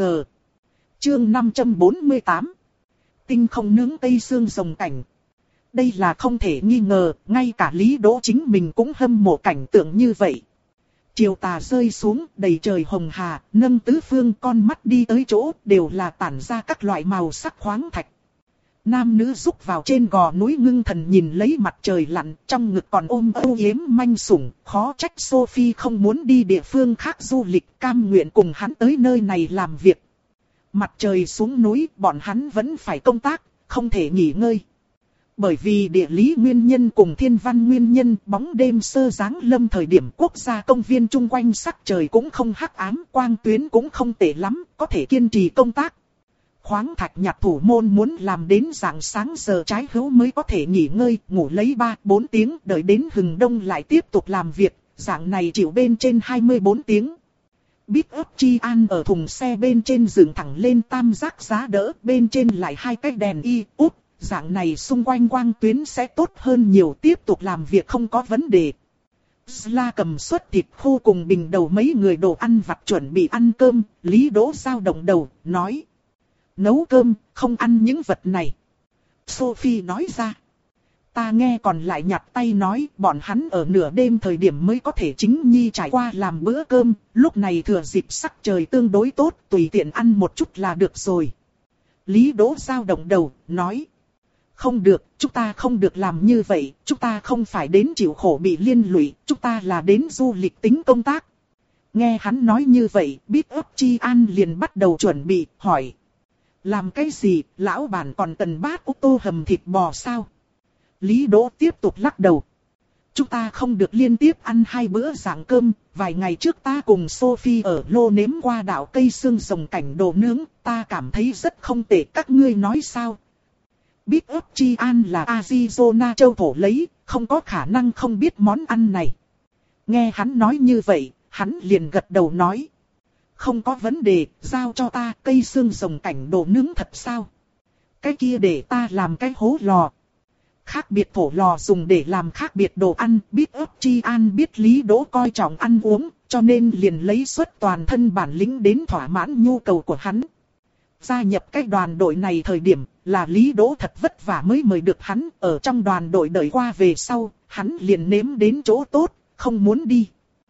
Chương năm trăm bốn mươi tám. Tinh không nướng tây xương rồng cảnh. Đây là không thể nghi ngờ, ngay cả Lý Đỗ chính mình cũng hâm mộ cảnh tượng như vậy. Chiều tà rơi xuống, đầy trời hồng hà, nâng tứ phương con mắt đi tới chỗ, đều là tản ra các loại màu sắc khoáng thạch. Nam nữ rúc vào trên gò núi ngưng thần nhìn lấy mặt trời lặn, trong ngực còn ôm âu yếm manh sủng, khó trách Sophie không muốn đi địa phương khác du lịch, cam nguyện cùng hắn tới nơi này làm việc. Mặt trời xuống núi, bọn hắn vẫn phải công tác, không thể nghỉ ngơi. Bởi vì địa lý nguyên nhân cùng thiên văn nguyên nhân, bóng đêm sơ giáng lâm thời điểm quốc gia công viên chung quanh sắc trời cũng không hắc ám, quang tuyến cũng không tệ lắm, có thể kiên trì công tác. Khoáng thạch nhặt thủ môn muốn làm đến rạng sáng giờ trái hữu mới có thể nghỉ ngơi, ngủ lấy ba bốn tiếng, đợi đến hừng đông lại tiếp tục làm việc, dạng này chịu bên trên hai mươi bốn tiếng. Big Up Chi An ở thùng xe bên trên dựng thẳng lên tam giác giá đỡ, bên trên lại hai cái đèn y, úp, dạng này xung quanh quang tuyến sẽ tốt hơn nhiều, tiếp tục làm việc không có vấn đề. Sla cầm suất thịt khô cùng bình đầu mấy người đồ ăn vặt chuẩn bị ăn cơm, Lý Đỗ dao động đầu, nói. Nấu cơm, không ăn những vật này. Sophie nói ra. Ta nghe còn lại nhặt tay nói, bọn hắn ở nửa đêm thời điểm mới có thể chính nhi trải qua làm bữa cơm, lúc này thừa dịp sắc trời tương đối tốt, tùy tiện ăn một chút là được rồi. Lý Đỗ dao động đầu, nói. Không được, chúng ta không được làm như vậy, chúng ta không phải đến chịu khổ bị liên lụy, chúng ta là đến du lịch tính công tác. Nghe hắn nói như vậy, Big Up Chi An liền bắt đầu chuẩn bị, hỏi. Làm cái gì, lão bản còn cần bát ô tô hầm thịt bò sao? Lý Đỗ tiếp tục lắc đầu. Chúng ta không được liên tiếp ăn hai bữa dạng cơm, vài ngày trước ta cùng Sophie ở lô nếm qua đảo cây xương rồng cảnh đồ nướng, ta cảm thấy rất không tệ, các ngươi nói sao? Big Up Chi An là Arizona châu thổ lấy, không có khả năng không biết món ăn này. Nghe hắn nói như vậy, hắn liền gật đầu nói. Không có vấn đề, giao cho ta, cây xương rồng cảnh đồ nướng thật sao? Cái kia để ta làm cái hố lò. Khác biệt thổ lò dùng để làm khác biệt đồ ăn, Big Up Chi An biết Lý Đỗ coi trọng ăn uống, cho nên liền lấy suất toàn thân bản lĩnh đến thỏa mãn nhu cầu của hắn. Gia nhập cái đoàn đội này thời điểm, là Lý Đỗ thật vất vả mới mời được hắn, ở trong đoàn đội đợi qua về sau, hắn liền nếm đến chỗ tốt, không muốn đi.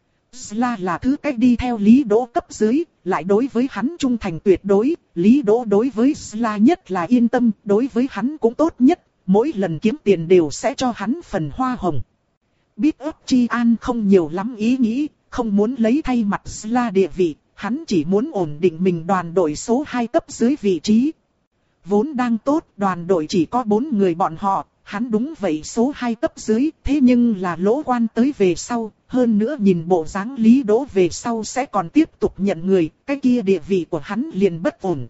Sla là thứ cách đi theo Lý Đỗ cấp dưới, lại đối với hắn trung thành tuyệt đối, Lý Đỗ đối với Sla nhất là yên tâm, đối với hắn cũng tốt nhất, mỗi lần kiếm tiền đều sẽ cho hắn phần hoa hồng. Big Up Chi An không nhiều lắm ý nghĩ, không muốn lấy thay mặt Sla địa vị, hắn chỉ muốn ổn định mình đoàn đội số hai cấp dưới vị trí. Vốn đang tốt, đoàn đội chỉ có bốn người bọn họ, hắn đúng vậy số hai cấp dưới, thế nhưng là Lỗ Quan tới về sau, hơn nữa nhìn bộ dáng Lý Đỗ về sau sẽ còn tiếp tục nhận người, cái kia địa vị của hắn liền bất ổn.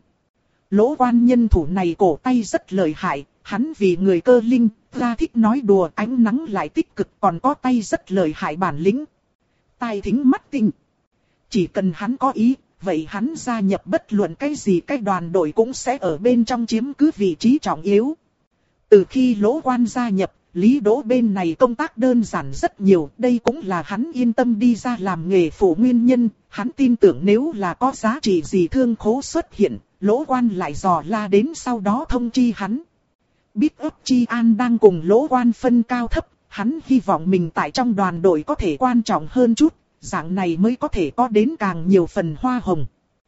Lỗ Quan nhân thủ này cổ tay rất lợi hại, hắn vì người cơ linh, ra thích nói đùa, ánh nắng lại tích cực, còn có tay rất lợi hại bản lĩnh. Tai thính mắt tinh. Chỉ cần hắn có ý, vậy hắn gia nhập bất luận cái gì cái đoàn đội cũng sẽ ở bên trong chiếm cứ vị trí trọng yếu. Từ khi Lỗ Quan gia nhập, Lý Đỗ bên này công tác đơn giản rất nhiều, đây cũng là hắn yên tâm đi ra làm nghề phụ nguyên nhân, hắn tin tưởng nếu là có giá trị gì thương khố xuất hiện, Lỗ Quan lại dò la đến sau đó thông chi hắn. Big Up Chi An đang cùng Lỗ Quan phân cao thấp, hắn hy vọng mình tại trong đoàn đội có thể quan trọng hơn chút, dạng này mới có thể có đến càng nhiều phần hoa hồng.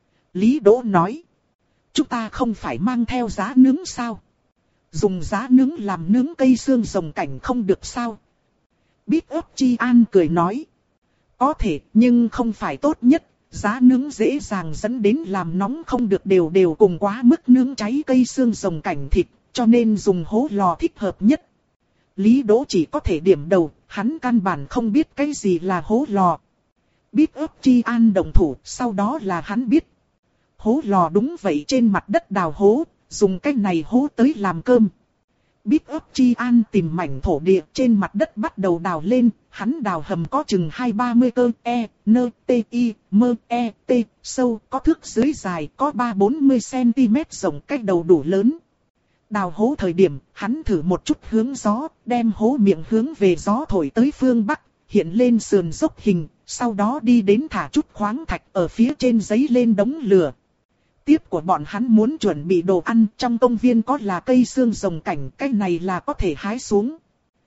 Lý Đỗ nói, chúng ta không phải mang theo giá nướng sao? Dùng giá nướng làm nướng cây xương rồng cảnh không được sao? Big Up Chi An cười nói, có thể nhưng không phải tốt nhất, giá nướng dễ dàng dẫn đến làm nóng không được đều đều cùng quá mức nướng cháy cây xương rồng cảnh thịt, cho nên dùng hố lò thích hợp nhất. Lý Đỗ chỉ có thể điểm đầu, hắn căn bản không biết cái gì là hố lò. Big Up Chi An động thủ, sau đó là hắn biết. Hố lò đúng vậy, trên mặt đất đào hố, dùng cái này hố tới làm cơm. Big Up Chi An tìm mảnh thổ địa trên mặt đất bắt đầu đào lên, hắn đào hầm có chừng hai ba mươi cơ, e, n, t, i, m, e, t, sâu, có thước dưới dài, có ba bốn mươi xăng-ti-mét rộng, cách đầu đủ lớn. Đào hố thời điểm, hắn thử một chút hướng gió, đem hố miệng hướng về gió thổi tới phương Bắc, hiện lên sườn dốc hình, sau đó đi đến thả chút khoáng thạch ở phía trên giấy lên đống lửa. Tiếp của bọn hắn muốn chuẩn bị đồ ăn, trong công viên có là cây xương rồng cảnh, cái này là có thể hái xuống.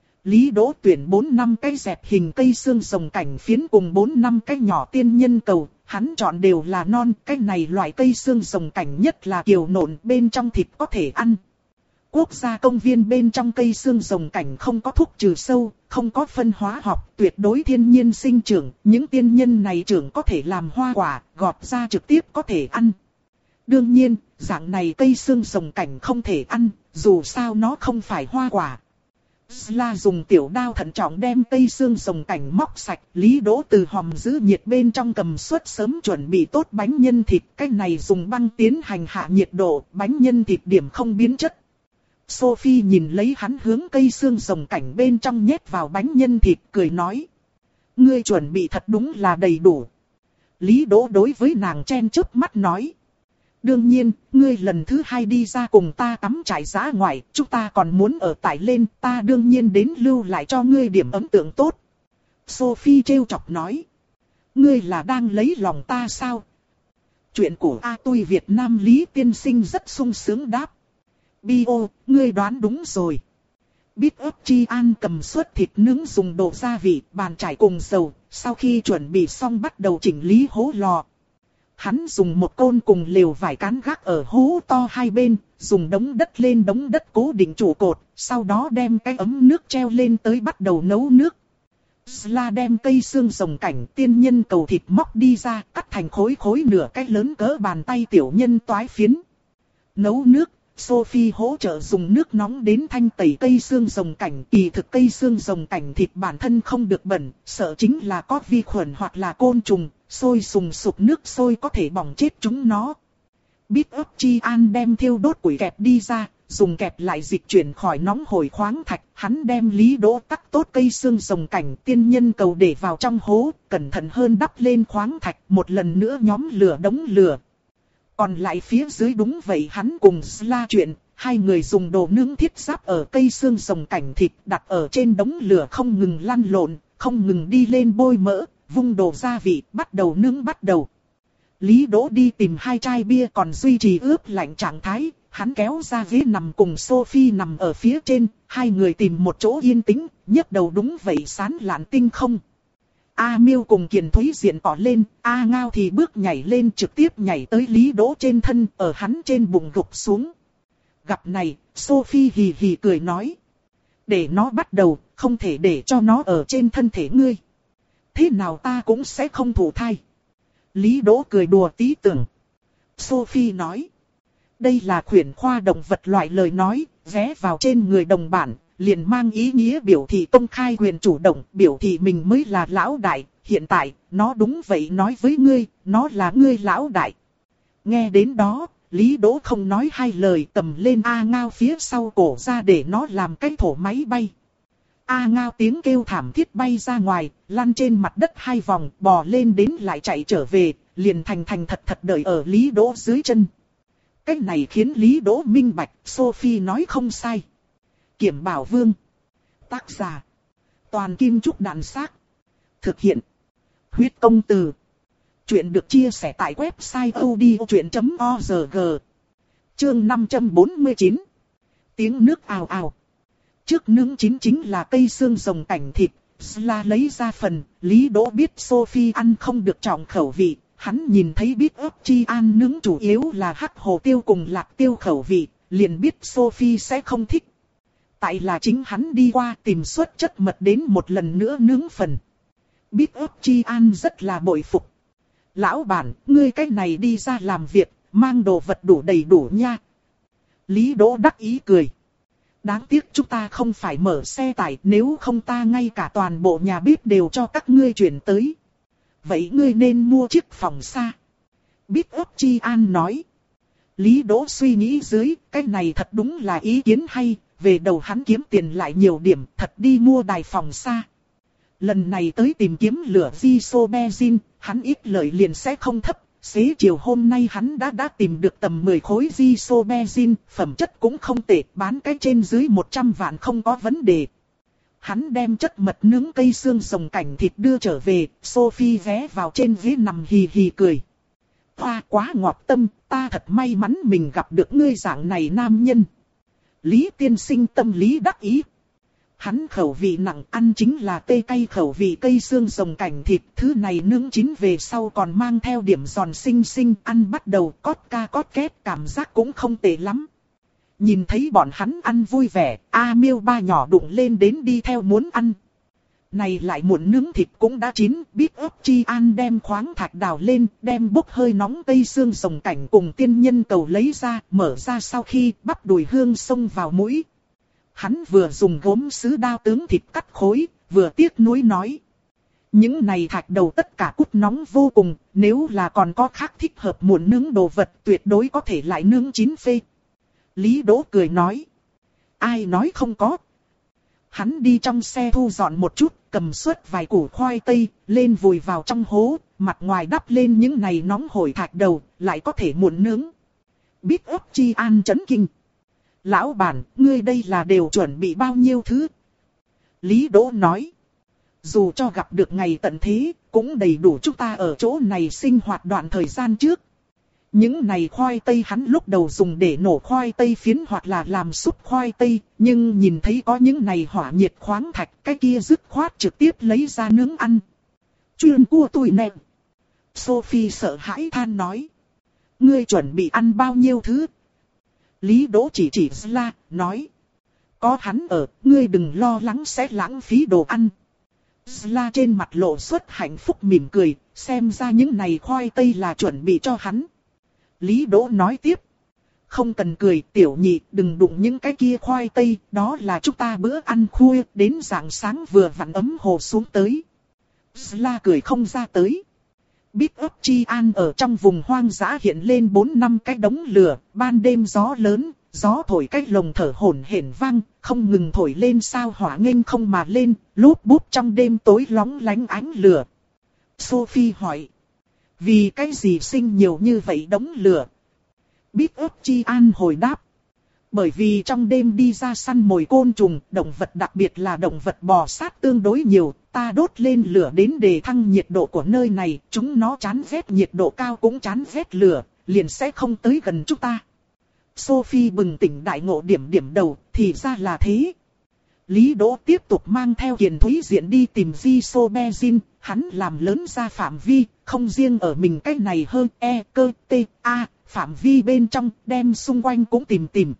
Lý Đỗ tuyển bốn năm cái dẹp hình cây xương rồng cảnh phiến cùng bốn năm cái nhỏ tiên nhân cầu, hắn chọn đều là non, cái này loại cây xương rồng cảnh nhất là kiều nộn, bên trong thịt có thể ăn. Quốc gia công viên bên trong cây xương rồng cảnh không có thuốc trừ sâu, không có phân hóa học, tuyệt đối thiên nhiên sinh trưởng, những tiên nhân này trưởng có thể làm hoa quả, gọt ra trực tiếp có thể ăn. Đương nhiên, dạng này cây xương rồng cảnh không thể ăn, dù sao nó không phải hoa quả. Sla dùng tiểu đao thận trọng đem cây xương rồng cảnh móc sạch, Lý Đỗ từ hòm giữ nhiệt bên trong cầm suất sớm chuẩn bị tốt bánh nhân thịt, cái này dùng băng tiến hành hạ nhiệt độ, bánh nhân thịt điểm không biến chất. Sophie nhìn lấy hắn hướng cây xương rồng cảnh bên trong nhét vào bánh nhân thịt, cười nói. Ngươi chuẩn bị thật đúng là đầy đủ. Lý Đỗ đối với nàng chen chớp mắt nói. Đương nhiên, ngươi lần thứ hai đi ra cùng ta cắm trại dã ngoại, chúng ta còn muốn ở tại lên, ta đương nhiên đến lưu lại cho ngươi điểm ấn tượng tốt. Sophie trêu chọc nói. Ngươi là đang lấy lòng ta sao? Chuyện của A Tui Việt Nam Lý Tiên Sinh rất sung sướng đáp. Bio, ngươi đoán đúng rồi. Bít ớt Chi An cầm suất thịt nướng dùng đồ gia vị, bàn chải cùng dầu, sau khi chuẩn bị xong bắt đầu chỉnh lý hố lò. Hắn dùng một côn cùng lều vải cán gác ở hố to hai bên, dùng đống đất lên đống đất cố định trụ cột, sau đó đem cái ấm nước treo lên tới bắt đầu nấu nước. Sla đem cây xương rồng cảnh tiên nhân cầu thịt móc đi ra, cắt thành khối khối nửa cái lớn cỡ bàn tay tiểu nhân toái phiến. Nấu nước, Sophie hỗ trợ dùng nước nóng đến thanh tẩy cây xương rồng cảnh. Kỳ thực cây xương rồng cảnh thịt bản thân không được bẩn, sợ chính là có vi khuẩn hoặc là côn trùng, sôi sùng sục nước sôi có thể bỏng chết chúng nó. Bít ớt Chi An đem thiêu đốt củi kẹp đi ra, dùng kẹp lại dịch chuyển khỏi nóng hổi khoáng thạch. Hắn đem Lý Đỗ cắt tốt cây xương rồng cảnh tiên nhân cầu để vào trong hố, cẩn thận hơn đắp lên khoáng thạch, một lần nữa nhóm lửa đống lửa. Còn lại phía dưới đúng vậy, hắn cùng Sla chuyện, hai người dùng đồ nướng thiết giáp ở cây xương rồng cảnh thịt đặt ở trên đống lửa không ngừng lăn lộn, không ngừng đi lên bôi mỡ, vung đồ gia vị, bắt đầu nướng bắt đầu. Lý Đỗ đi tìm hai chai bia còn duy trì ướp lạnh trạng thái, hắn kéo ra ghế nằm cùng Sophie nằm ở phía trên, hai người tìm một chỗ yên tĩnh, nhấc đầu đúng vậy sán lạn tinh không. A Miêu cùng Kiền Thúy diện tỏ lên, A Ngao thì bước nhảy lên trực tiếp nhảy tới Lý Đỗ trên thân, ở hắn trên bụng gục xuống. Gặp này, Sophie hì hì cười nói. Để nó bắt đầu, không thể để cho nó ở trên thân thể ngươi. Thế nào ta cũng sẽ không thụ thai. Lý Đỗ cười đùa tí tưởng. Sophie nói. Đây là khuyển khoa động vật loại lời nói, ghé vào trên người đồng bản, liền mang ý nghĩa biểu thị công khai quyền chủ động, biểu thị mình mới là lão đại. Hiện tại, nó đúng vậy nói với ngươi, nó là ngươi lão đại. Nghe đến đó, Lý Đỗ không nói hai lời, tầm lên A Ngao phía sau cổ ra để nó làm cái thổ máy bay. A Ngao tiếng kêu thảm thiết bay ra ngoài, lăn trên mặt đất hai vòng, bò lên đến lại chạy trở về, liền thành thành thật thật đợi ở Lý Đỗ dưới chân. Cái này khiến Lý Đỗ minh bạch, Sophie nói không sai. Kiểm Bảo Vương. Tác giả. Toàn Kim Trúc Đạn Xác. Thực hiện. Huyết Công Từ. Chuyện được chia sẻ tại website odchuyện chấm org. Chương năm trăm bốn mươi chín. Tiếng nước ào ào. Trước nướng chín chính là cây xương rồng cảnh thịt. Sla lấy ra phần, Lý Đỗ biết Sophie ăn không được trọng khẩu vị. Hắn nhìn thấy Bít ớt Chi An nướng chủ yếu là hắc hồ tiêu cùng lạc tiêu khẩu vị, liền biết Sophie sẽ không thích. Tại là chính hắn đi qua tìm suất chất mật đến một lần nữa nướng phần. Bít ớt Chi An rất là bội phục. Lão bản, ngươi cái này đi ra làm việc, mang đồ vật đủ đầy đủ nha. Lý Đỗ đắc ý cười. Đáng tiếc chúng ta không phải mở xe tải, nếu không ta ngay cả toàn bộ nhà bếp đều cho các ngươi chuyển tới. Vậy ngươi nên mua chiếc phòng xa. Bít ớt Chi An nói. Lý Đỗ suy nghĩ dưới, cái này thật đúng là ý kiến hay, về đầu hắn kiếm tiền lại nhiều điểm, thật đi mua đài phòng xa. Lần này tới tìm kiếm lửa Isobenzin, hắn ít lợi liền sẽ không thấp. Xế chiều hôm nay hắn đã đã tìm được tầm mười khối Isobenzin, phẩm chất cũng không tệ, bán cái trên dưới một trăm vạn không có vấn đề. Hắn đem chất mật nướng cây xương rồng cảnh thịt đưa trở về, Sophie ghé vào trên ghế nằm hì hì cười. Hoa quá ngọt tâm, ta thật may mắn mình gặp được ngươi dạng này nam nhân. Lý tiên sinh tâm lý đắc ý. Hắn khẩu vị nặng, ăn chính là tê cay khẩu vị cây xương rồng cảnh thịt. Thứ này nướng chín về sau còn mang theo điểm giòn xinh xinh, ăn bắt đầu cót ca cót két, cảm giác cũng không tệ lắm. Nhìn thấy bọn hắn ăn vui vẻ, A Miêu ba nhỏ đụng lên đến đi theo muốn ăn. Này lại muộn nướng thịt cũng đã chín, Bít ớt Chi An đem khoáng thạch đào lên, đem bốc hơi nóng cây xương rồng cảnh cùng tiên nhân cầu lấy ra, mở ra sau khi bắp đùi hương xông vào mũi. Hắn vừa dùng gốm sứ đao tướng thịt cắt khối, vừa tiếc nuối nói. Những này thạch đầu tất cả cút nóng vô cùng, nếu là còn có khác thích hợp muộn nướng đồ vật tuyệt đối có thể lại nướng chín phê. Lý Đỗ cười nói. Ai nói không có. Hắn đi trong xe thu dọn một chút, cầm suất vài củ khoai tây, lên vùi vào trong hố, mặt ngoài đắp lên những này nóng hổi thạch đầu, lại có thể muộn nướng. Biết ấp Chi An chấn kinh. Lão bản, ngươi đây là đều chuẩn bị bao nhiêu thứ? Lý Đỗ nói. Dù cho gặp được ngày tận thế, cũng đầy đủ chúng ta ở chỗ này sinh hoạt đoạn thời gian trước. Những này khoai tây hắn lúc đầu dùng để nổ khoai tây phiến hoặc là làm súp khoai tây, nhưng nhìn thấy có những này hỏa nhiệt khoáng thạch, cái kia dứt khoát trực tiếp lấy ra nướng ăn. Chuyên cua tụi nè. Sophie sợ hãi than nói. Ngươi chuẩn bị ăn bao nhiêu thứ? Lý Đỗ chỉ chỉ Sla, nói. Có hắn ở, ngươi đừng lo lắng sẽ lãng phí đồ ăn. Sla trên mặt lộ xuất hạnh phúc mỉm cười, xem ra những này khoai tây là chuẩn bị cho hắn. Lý Đỗ nói tiếp. Không cần cười, tiểu nhị, đừng đụng những cái kia khoai tây, đó là chúng ta bữa ăn khuya, đến rạng sáng vừa vặn ấm hồ xuống tới. Sla cười không ra tới. Biết ấp Chi An ở trong vùng hoang dã hiện lên bốn năm cái đống lửa, ban đêm gió lớn, gió thổi cái lồng thở hổn hển vang, không ngừng thổi lên sao hỏa nghênh không mà lên, lút bút trong đêm tối lóng lánh ánh lửa. Sophie hỏi. Vì cái gì sinh nhiều như vậy đống lửa? Biết ấp Chi An hồi đáp. Bởi vì trong đêm đi ra săn mồi côn trùng, động vật đặc biệt là động vật bò sát tương đối nhiều, ta đốt lên lửa đến để thăng nhiệt độ của nơi này, chúng nó chán ghét nhiệt độ cao cũng chán ghét lửa, liền sẽ không tới gần chúng ta. Sophie bừng tỉnh đại ngộ điểm điểm đầu, thì ra là thế. Lý Đỗ tiếp tục mang theo Kiền Thúy Diện đi tìm Gisobezin, hắn làm lớn ra phạm vi, không riêng ở mình cái này hơn e, cơ, t, a, phạm vi bên trong, đem xung quanh cũng tìm tìm.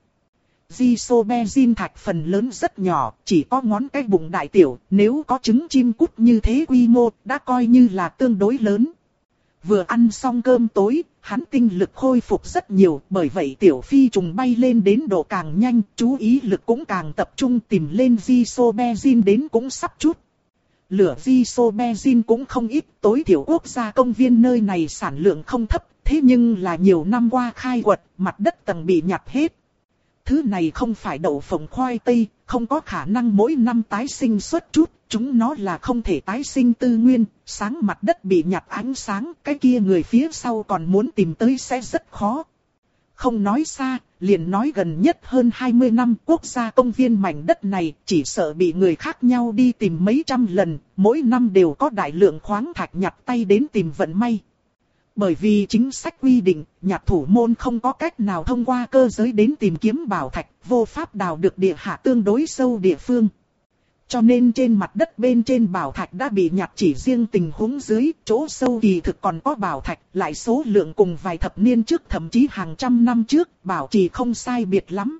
Gisobezin thạch phần lớn rất nhỏ, chỉ có ngón cái bụng đại tiểu, nếu có trứng chim cút như thế quy mô, đã coi như là tương đối lớn. Vừa ăn xong cơm tối, hắn tinh lực khôi phục rất nhiều, bởi vậy tiểu phi trùng bay lên đến độ càng nhanh, chú ý lực cũng càng tập trung tìm lên Gisobezin đến cũng sắp chút. Lửa Gisobezin cũng không ít, tối thiểu quốc gia công viên nơi này sản lượng không thấp, thế nhưng là nhiều năm qua khai quật, mặt đất tầng bị nhặt hết. Thứ này không phải đậu phộng khoai tây, không có khả năng mỗi năm tái sinh xuất chút, chúng nó là không thể tái sinh tư nguyên, sáng mặt đất bị nhặt ánh sáng, cái kia người phía sau còn muốn tìm tới sẽ rất khó. Không nói xa, liền nói gần nhất hơn hai mươi năm quốc gia công viên mảnh đất này chỉ sợ bị người khác nhau đi tìm mấy trăm lần, mỗi năm đều có đại lượng khoáng thạch nhặt tay đến tìm vận may. Bởi vì chính sách quy định, nhặt thủ môn không có cách nào thông qua cơ giới đến tìm kiếm bảo thạch, vô pháp đào được địa hạ tương đối sâu địa phương. Cho nên trên mặt đất bên trên bảo thạch đã bị nhặt chỉ riêng tình huống dưới, chỗ sâu kỳ thực còn có bảo thạch, lại số lượng cùng vài thập niên trước thậm chí hàng trăm năm trước, bảo trì không sai biệt lắm.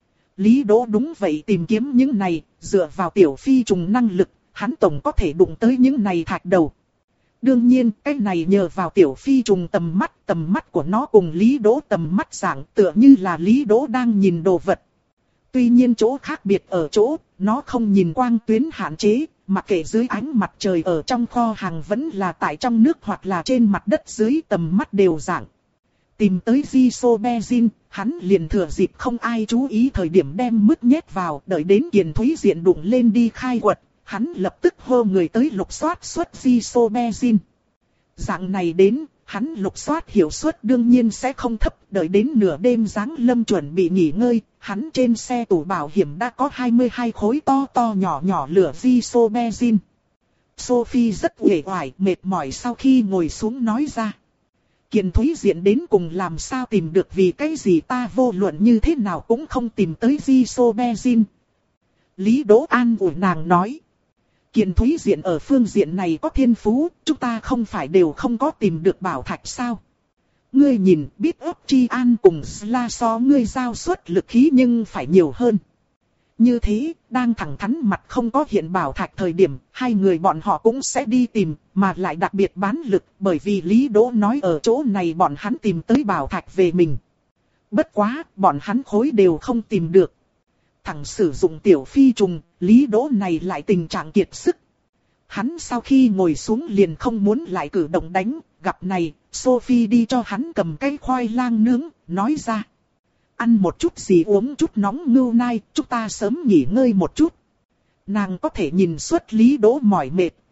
Lý Đỗ đúng vậy tìm kiếm những này, dựa vào tiểu phi trùng năng lực, hắn tổng có thể đụng tới những này thạch đầu. Đương nhiên, cái này nhờ vào tiểu phi trùng tầm mắt, tầm mắt của nó cùng Lý Đỗ tầm mắt dạng tựa như là Lý Đỗ đang nhìn đồ vật. Tuy nhiên chỗ khác biệt ở chỗ, nó không nhìn quang tuyến hạn chế, mặc kệ dưới ánh mặt trời ở trong kho hàng vẫn là tại trong nước hoặc là trên mặt đất dưới tầm mắt đều dạng. Tìm tới Gisobezin, hắn liền thừa dịp không ai chú ý thời điểm đem mứt nhét vào, đợi đến Kiền Thúy Diện đụng lên đi khai quật. Hắn lập tức hô người tới lục soát xuất Gisobezin. Dạng này đến, hắn lục soát hiệu suất đương nhiên sẽ không thấp, đợi đến nửa đêm giáng lâm chuẩn bị nghỉ ngơi, hắn trên xe tủ bảo hiểm đã có hai mươi hai khối to to nhỏ nhỏ lửa Gisobezin. Sophie rất uể oải, mệt mỏi sau khi ngồi xuống nói ra. Kiền Thúy Diện đến cùng làm sao tìm được, vì cái gì ta vô luận như thế nào cũng không tìm tới Gisobezin. Lý Đỗ an ủi nàng nói. Kiền Thúy Diện ở phương diện này có thiên phú, chúng ta không phải đều không có tìm được bảo thạch sao? Ngươi nhìn, biết ấp Chi An cùng Sla so ngươi giao suất lực khí nhưng phải nhiều hơn. Như thế, đang thẳng thắn mặt không có hiện bảo thạch thời điểm, hai người bọn họ cũng sẽ đi tìm, mà lại đặc biệt bán lực, bởi vì Lý Đỗ nói ở chỗ này bọn hắn tìm tới bảo thạch về mình. Bất quá, bọn hắn khối đều không tìm được. Thằng sử dụng tiểu phi trùng, Lý Đỗ này lại tình trạng kiệt sức. Hắn sau khi ngồi xuống liền không muốn lại cử động đánh, gặp này, Sophie đi cho hắn cầm cái khoai lang nướng, nói ra. Ăn một chút gì uống chút nóng ngưu nai, chúng ta sớm nghỉ ngơi một chút. Nàng có thể nhìn xuất Lý Đỗ mỏi mệt,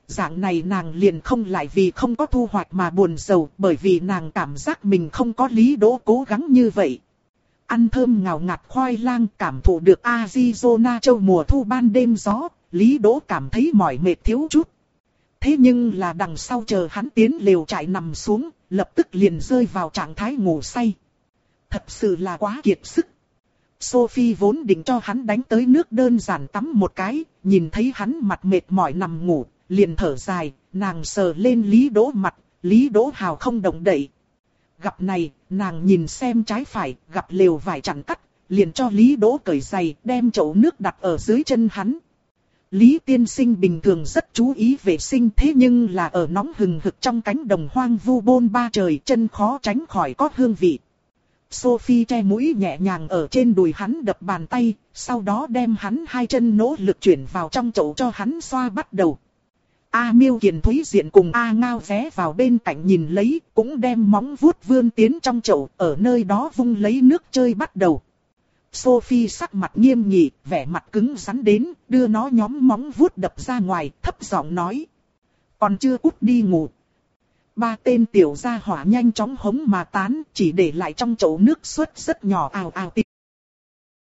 dạng này nàng liền không lại vì không có thu hoạch mà buồn rầu, bởi vì nàng cảm giác mình không có Lý Đỗ cố gắng như vậy. Ăn thơm ngào ngạt khoai lang, cảm thụ được Arizona châu mùa thu ban đêm gió, Lý Đỗ cảm thấy mỏi mệt thiếu chút. Thế nhưng là đằng sau chờ hắn tiến lều trại nằm xuống, lập tức liền rơi vào trạng thái ngủ say. Thật sự là quá kiệt sức. Sophie vốn định cho hắn đánh tới nước đơn giản tắm một cái, nhìn thấy hắn mặt mệt mỏi nằm ngủ, liền thở dài, nàng sờ lên Lý Đỗ mặt, Lý Đỗ hào không động đậy. Gặp này, nàng nhìn xem trái phải, gặp lều vải chặn cắt, liền cho Lý Đỗ cởi giày, đem chậu nước đặt ở dưới chân hắn. Lý tiên sinh bình thường rất chú ý vệ sinh, thế nhưng là ở nóng hừng hực trong cánh đồng hoang vu bôn ba trời, chân khó tránh khỏi có hương vị. Sophie che mũi nhẹ nhàng ở trên đùi hắn đập bàn tay, sau đó đem hắn hai chân nỗ lực chuyển vào trong chậu cho hắn xoa bắt đầu. A Miêu Kiền Thúy Diện cùng A Ngao ghé vào bên cạnh nhìn lấy, cũng đem móng vuốt vươn tiến trong chậu, ở nơi đó vung lấy nước chơi bắt đầu. Sophie sắc mặt nghiêm nghị, vẻ mặt cứng rắn đến, đưa nó nhóm móng vuốt đập ra ngoài, thấp giọng nói. Còn chưa cút đi ngủ. Ba tên tiểu gia hỏa nhanh chóng hống mà tán, chỉ để lại trong chậu nước suốt rất nhỏ ào ào tít.